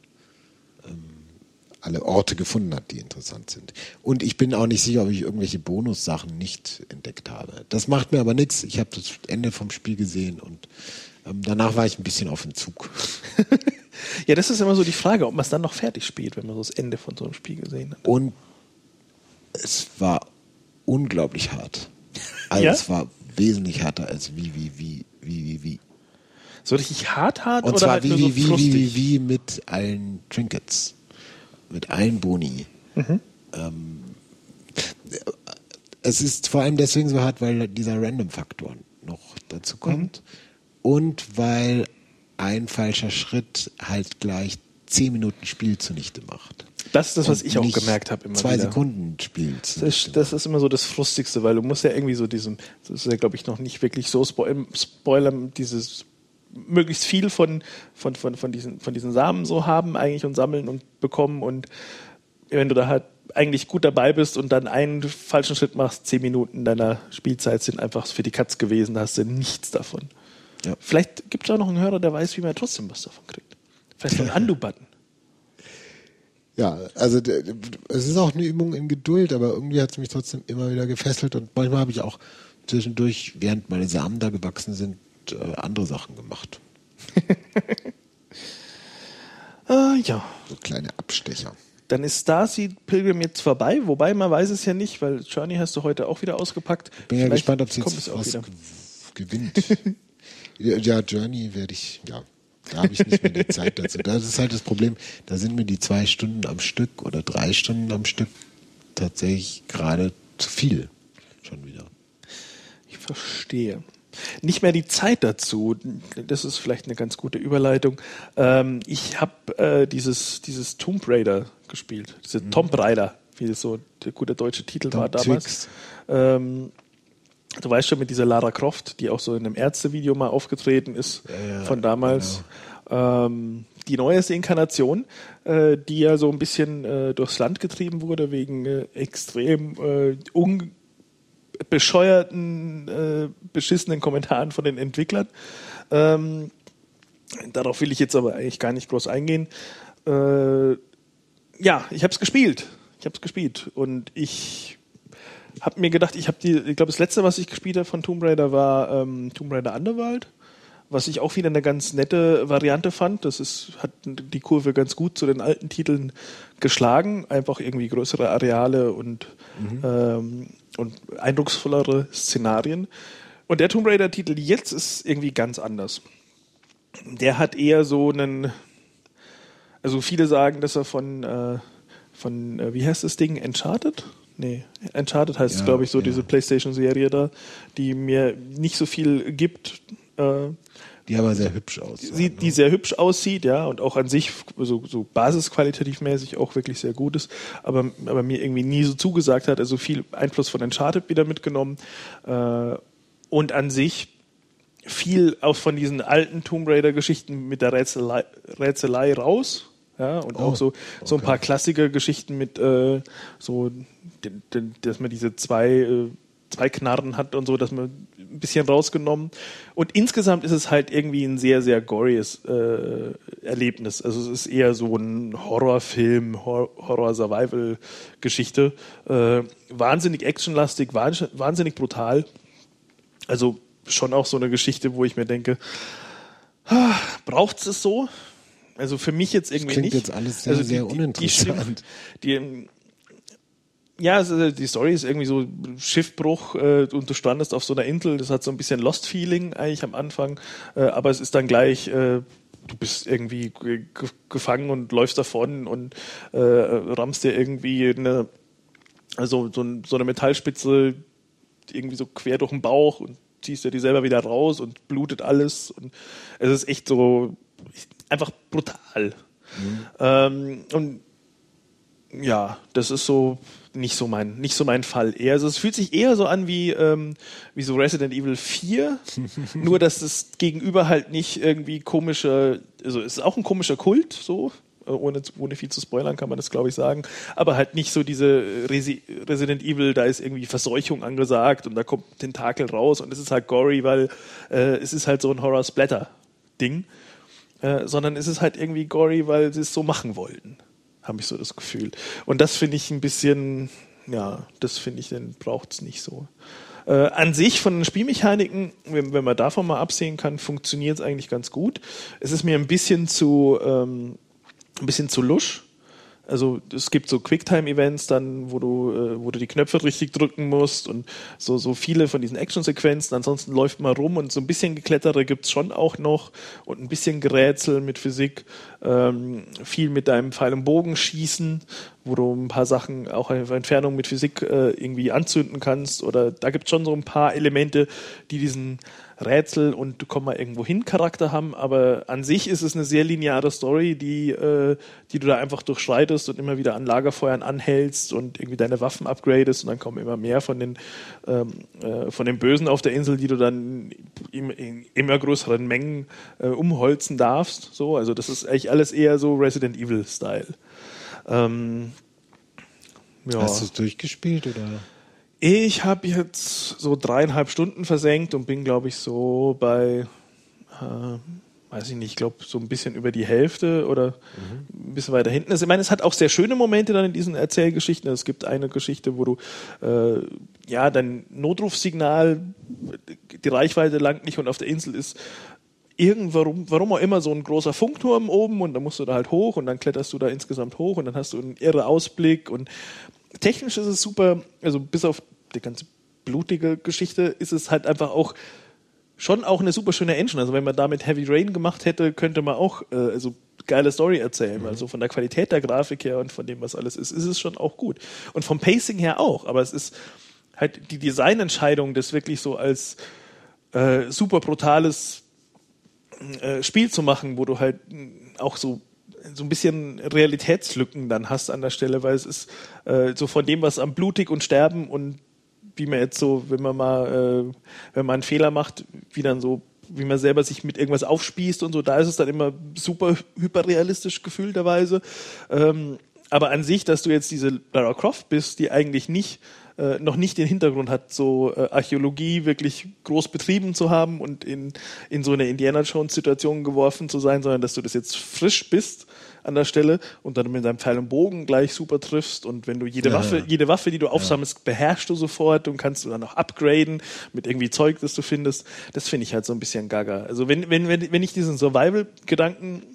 alle Orte gefunden hat, die interessant sind. Und ich bin auch nicht sicher, ob ich irgendwelche Bonussachen nicht entdeckt habe. Das macht mir aber nichts. Ich habe das Ende vom Spiel gesehen und danach war ich ein bisschen auf Entzug. Ja, das ist immer so die Frage, ob man es dann noch fertig spielt, wenn man so das Ende von so einem Spiel gesehen hat. Und es war unglaublich hart. Also es war wesentlich härter als wie. So richtig hart und oder zwar halt nur so frustig? wie mit allen Trinkets, mit allen Boni. Es ist vor allem deswegen so hart, weil dieser Random-Faktor noch dazu kommt und weil ein falscher Schritt halt gleich 10 Minuten Spiel zunichte macht. Das ist das, was ich auch gemerkt habe immer 2 Sekunden Spiel zunichte das ist immer so das Frustigste, weil du musst ja irgendwie so das ist ja glaube ich noch nicht wirklich so spoilern, dieses möglichst viel von diesen Samen so haben eigentlich und sammeln und bekommen und wenn du da halt eigentlich gut dabei bist und dann einen falschen Schritt machst, 10 Minuten deiner Spielzeit sind einfach für die Katz gewesen, da hast du nichts davon. Ja. Vielleicht gibt es auch noch einen Hörer, der weiß, wie man trotzdem was davon kriegt. Vielleicht so einen Undo-Button. Ja, also es ist auch eine Übung in Geduld, aber irgendwie hat es mich trotzdem immer wieder gefesselt und manchmal habe ich auch zwischendurch, während meine Samen da gewachsen sind, andere Sachen gemacht. Ja. So kleine Abstecher. Dann ist Starseed Pilgrim jetzt vorbei, wobei man weiß es ja nicht, weil Journey hast du heute auch wieder ausgepackt. Bin ja gespannt, ob sie jetzt was gewinnt. Ja, Journey da habe ich nicht mehr die Zeit dazu. Das ist halt das Problem, da sind mir die 2 Stunden am Stück oder 3 Stunden am Stück tatsächlich gerade zu viel schon wieder. Ich verstehe. Nicht mehr die Zeit dazu, das ist vielleicht eine ganz gute Überleitung. Ich habe dieses Tomb Raider gespielt, Tomb Raider, wie das so der gute deutsche Titel war damals. Du weißt schon, mit dieser Lara Croft, die auch so in einem Ärztevideo mal aufgetreten ist, von damals. Genau. Die neueste Inkarnation, die ja so ein bisschen durchs Land getrieben wurde, wegen extrem bescheuerten, beschissenen Kommentaren von den Entwicklern. Darauf will ich jetzt aber eigentlich gar nicht groß eingehen. Ich habe es gespielt. Und ich habe mir gedacht, ich glaube, das letzte, was ich gespielt habe von Tomb Raider, war Tomb Raider Underworld, was ich auch wieder eine ganz nette Variante fand. Hat die Kurve ganz gut zu den alten Titeln geschlagen. Einfach irgendwie größere Areale und eindrucksvollere Szenarien. Und der Tomb Raider-Titel jetzt ist irgendwie ganz anders. Der hat eher so also viele sagen, dass er von wie heißt das Ding, Uncharted? Nee, Uncharted heißt es, glaube ich, so diese PlayStation-Serie da, die mir nicht so viel gibt. Die aber sehr hübsch aussieht. Die sehr hübsch aussieht, ja, und auch an sich so basisqualitativ mäßig auch wirklich sehr gut ist, aber mir irgendwie nie so zugesagt hat, also viel Einfluss von Uncharted wieder mitgenommen und an sich viel auch von diesen alten Tomb Raider-Geschichten mit der Rätselei raus. Ja, und auch so ein paar Klassiker-Geschichten mit dass man diese zwei 2 Knarren hat und so, dass man ein bisschen rausgenommen. Und insgesamt ist es halt irgendwie ein sehr, sehr goryes Erlebnis. Also es ist eher so ein Horrorfilm, Horror-Survival-Geschichte. Wahnsinnig actionlastig, wahnsinnig brutal. Also schon auch so eine Geschichte, wo ich mir denke, braucht es so? Also für mich jetzt irgendwie nicht. Das klingt jetzt alles sehr, sehr uninteressant. Die Story ist irgendwie so Schiffbruch und du standest auf so einer Insel, das hat so ein bisschen Lost-Feeling eigentlich am Anfang, aber es ist dann gleich, du bist irgendwie gefangen und läufst davon und rammst dir irgendwie so eine Metallspitze irgendwie so quer durch den Bauch und ziehst dir die selber wieder raus und blutet alles und es ist echt so einfach brutal. Und ja, das ist so nicht so mein Fall. Also es fühlt sich eher so an wie so Resident Evil 4, nur dass das Gegenüber halt nicht irgendwie komischer, also es ist auch ein komischer Kult, so, ohne viel zu spoilern kann man das glaube ich sagen, aber halt nicht so diese Resident Evil, da ist irgendwie Verseuchung angesagt und da kommt ein Tentakel raus und es ist halt gory, weil es ist halt so ein Horror-Splatter-Ding, sondern es ist halt irgendwie gory, weil sie es so machen wollten. Habe ich so das Gefühl. Und das finde ich ein bisschen, den braucht es nicht so. An sich von den Spielmechaniken, wenn man davon mal absehen kann, funktioniert es eigentlich ganz gut. Es ist mir ein bisschen zu lusch. Also es gibt so Quicktime-Events dann, wo du die Knöpfe richtig drücken musst und so viele von diesen Action-Sequenzen. Ansonsten läuft man rum und so ein bisschen Geklettere gibt's schon auch noch und ein bisschen Gerätsel mit Physik, viel mit deinem Pfeil und Bogen schießen, wo du ein paar Sachen auch auf Entfernung mit Physik irgendwie anzünden kannst. Oder da gibt's schon so ein paar Elemente, die diesen Rätsel und du komm mal irgendwo hin Charakter haben, aber an sich ist es eine sehr lineare Story, die du da einfach durchschreitest und immer wieder an Lagerfeuern anhältst und irgendwie deine Waffen upgradest und dann kommen immer mehr von den Bösen auf der Insel, die du dann in immer größeren Mengen umholzen darfst. So, also das ist eigentlich alles eher so Resident Evil Style. Hast du es durchgespielt oder? Ich habe jetzt so 3,5 Stunden versenkt und bin, glaube ich, so bei, weiß ich nicht, ich glaube so ein bisschen über die Hälfte oder ein bisschen weiter hinten. Also, ich meine, es hat auch sehr schöne Momente dann in diesen Erzählgeschichten. Es gibt eine Geschichte, wo du dein Notrufsignal, die Reichweite langt nicht und auf der Insel ist warum auch immer so ein großer Funkturm oben und dann musst du da halt hoch und dann kletterst du da insgesamt hoch und dann hast du einen irre Ausblick und technisch ist es super, also bis auf die ganze blutige Geschichte ist es halt einfach auch schon auch eine super schöne Engine. Also wenn man damit Heavy Rain gemacht hätte, könnte man auch geile Story erzählen. Also von der Qualität der Grafik her und von dem, was alles ist es schon auch gut. Und vom Pacing her auch. Aber es ist halt die Designentscheidung, das wirklich so als super brutales Spiel zu machen, wo du halt auch so ein bisschen Realitätslücken dann hast an der Stelle, weil es ist so von dem, was am blutig und sterben und wie man jetzt so, wenn man einen Fehler macht, wie man selber sich mit irgendwas aufspießt und so, da ist es dann immer super hyperrealistisch gefühlterweise. Aber an sich, dass du jetzt diese Lara Croft bist, die eigentlich noch nicht den Hintergrund hat, so Archäologie wirklich groß betrieben zu haben und in so eine Indiana Jones Situation geworfen zu sein, sondern dass du das jetzt frisch bist an der Stelle und dann mit deinem Pfeil und Bogen gleich super triffst und wenn du jede Waffe, die du aufsammelst, beherrschst du sofort und kannst du dann noch upgraden mit irgendwie Zeug, das du findest. Das finde ich halt so ein bisschen gaga. Also wenn ich diesen Survival-Gedanken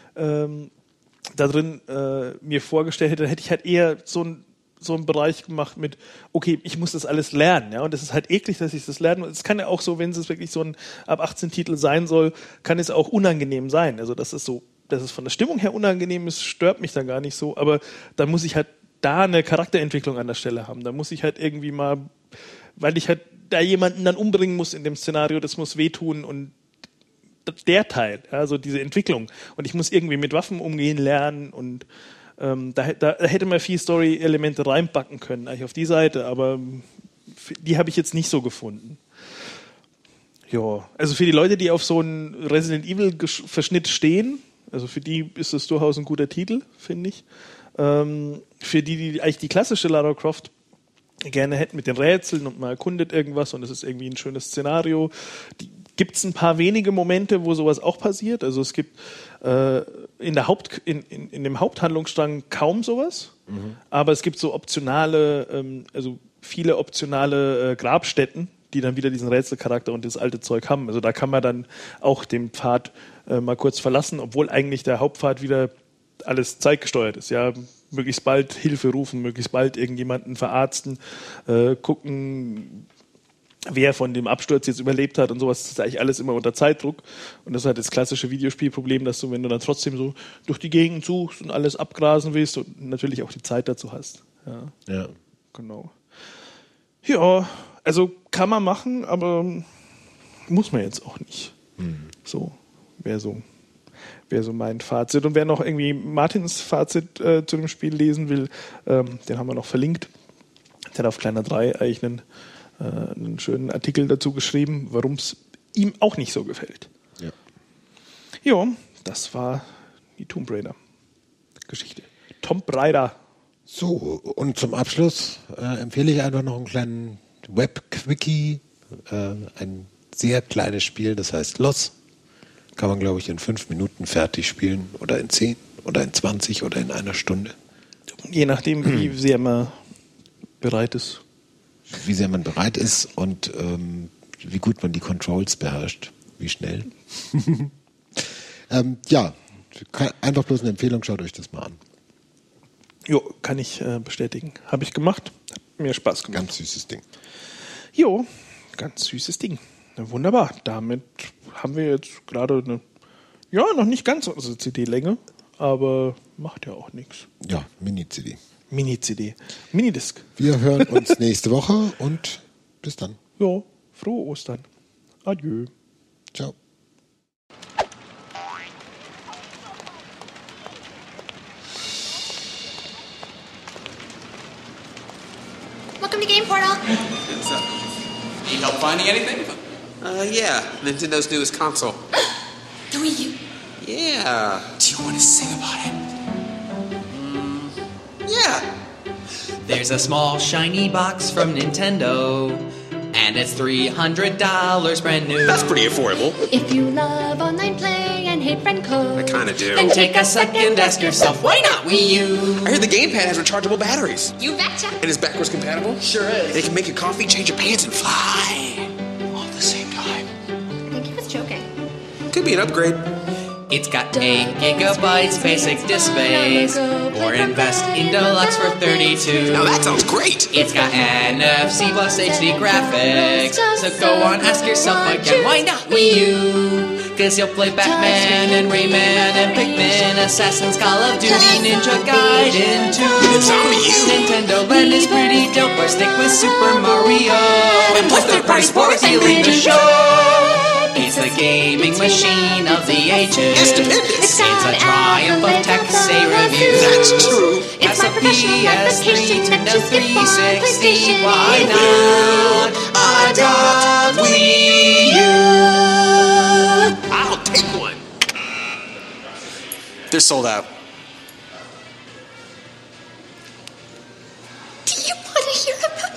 da drin mir vorgestellt hätte, dann hätte ich halt eher so einen Bereich gemacht mit, okay, ich muss das alles lernen, ja, und das ist halt eklig, dass ich das lerne. Es kann ja auch so, wenn es wirklich so ein ab 18 Titel sein soll, kann es auch unangenehm sein. Also dass es von der Stimmung her unangenehm ist, stört mich dann gar nicht so, aber dann muss ich halt da eine Charakterentwicklung an der Stelle haben. Da muss ich halt irgendwie mal, weil ich halt da jemanden dann umbringen muss in dem Szenario, das muss wehtun und der Teil, also diese Entwicklung. Und ich muss irgendwie mit Waffen umgehen lernen und da hätte man viel Story-Elemente reinpacken können, eigentlich auf die Seite, aber die habe ich jetzt nicht so gefunden. Ja, also für die Leute, die auf so einen Resident Evil-Verschnitt stehen, also für die ist es durchaus ein guter Titel, finde ich. Für die eigentlich die klassische Lara Croft gerne hätten mit den Rätseln und man erkundet irgendwas und es ist irgendwie ein schönes Szenario. Gibt es ein paar wenige Momente, wo sowas auch passiert? Also es gibt in dem Haupthandlungsstrang kaum sowas, aber es gibt so optionale, also viele optionale Grabstätten, die dann wieder diesen Rätselcharakter und das alte Zeug haben. Also da kann man dann auch den Pfad mal kurz verlassen, obwohl eigentlich der Hauptpfad wieder alles zeitgesteuert ist. Ja, möglichst bald Hilfe rufen, möglichst bald irgendjemanden verarzten, gucken, wer von dem Absturz jetzt überlebt hat und sowas. Das ist eigentlich alles immer unter Zeitdruck. Und das ist halt das klassische Videospielproblem, dass du, wenn du dann trotzdem so durch die Gegend suchst und alles abgrasen willst und natürlich auch die Zeit dazu hast. Ja. Genau. Ja, also kann man machen, aber muss man jetzt auch nicht. So, wäre so mein Fazit. Und wer noch irgendwie Martins Fazit zu dem Spiel lesen will, den haben wir noch verlinkt. Der hat auf Kleiner 3 eigentlich einen schönen Artikel dazu geschrieben, warum es ihm auch nicht so gefällt. Ja. Jo, das war die Tomb Raider-Geschichte. Tomb Raider. So, und zum Abschluss empfehle ich einfach noch einen kleinen Web-Quickie. Ein sehr kleines Spiel, das heißt Loss. Kann man, glaube ich, in 5 Minuten fertig spielen oder in 10 oder in 20 oder in einer Stunde. Je nachdem, wie sehr man bereit ist. Wie sehr man bereit ist und wie gut man die Controls beherrscht. Wie schnell. Ja, einfach bloß eine Empfehlung, schaut euch das mal an. Jo, kann ich bestätigen. Habe ich gemacht. Hat mir Spaß gemacht. Ganz süßes Ding. Jo, ganz süßes Ding. Na, wunderbar. Damit haben wir jetzt gerade noch nicht ganz unsere CD-Länge, aber macht ja auch nichts. Ja, Mini-CD. Mini-CD. Minidisc. Wir hören uns nächste Woche und bis dann. Ja, frohe Ostern. Adieu. Ciao. Welcome to Game Portal. Need help finding anything? Yeah, Nintendo's newest console. The Wii U. Yeah. Do you want to sing about it? Yeah. There's a small shiny box from Nintendo, and it's $300 brand new. That's pretty affordable. If you love online play and hate friend code, I kinda do. Then take a second, ask yourself, why not Wii U? I heard the gamepad has rechargeable batteries. you betcha. And is backwards compatible? Sure And it is. can make your coffee, change your pants, and fly. All at the same time. I think he was joking. Could be an upgrade. It's got 8 gigabytes basic disk space, or invest in deluxe for 32. Now that sounds great. It's got NFC plus HD graphics, so go on, ask yourself again, why not Wii U? Cause you'll play Batman and Rayman and Pikmin, Assassin's Call of Duty, Ninja Gaiden 2. It's on Wii U. Nintendo Land is pretty dope, or stick with Super Mario. And plus third-party sports stealing the show. It's the gaming machine of the ages. It's stupendous. It's a triumph of tech, say reviews. That's true. It's my As a professional PS3 application to that the you get for 360, PlayStation. why not adopt Wii U? I'll take one. They're sold out. Do you want to hear about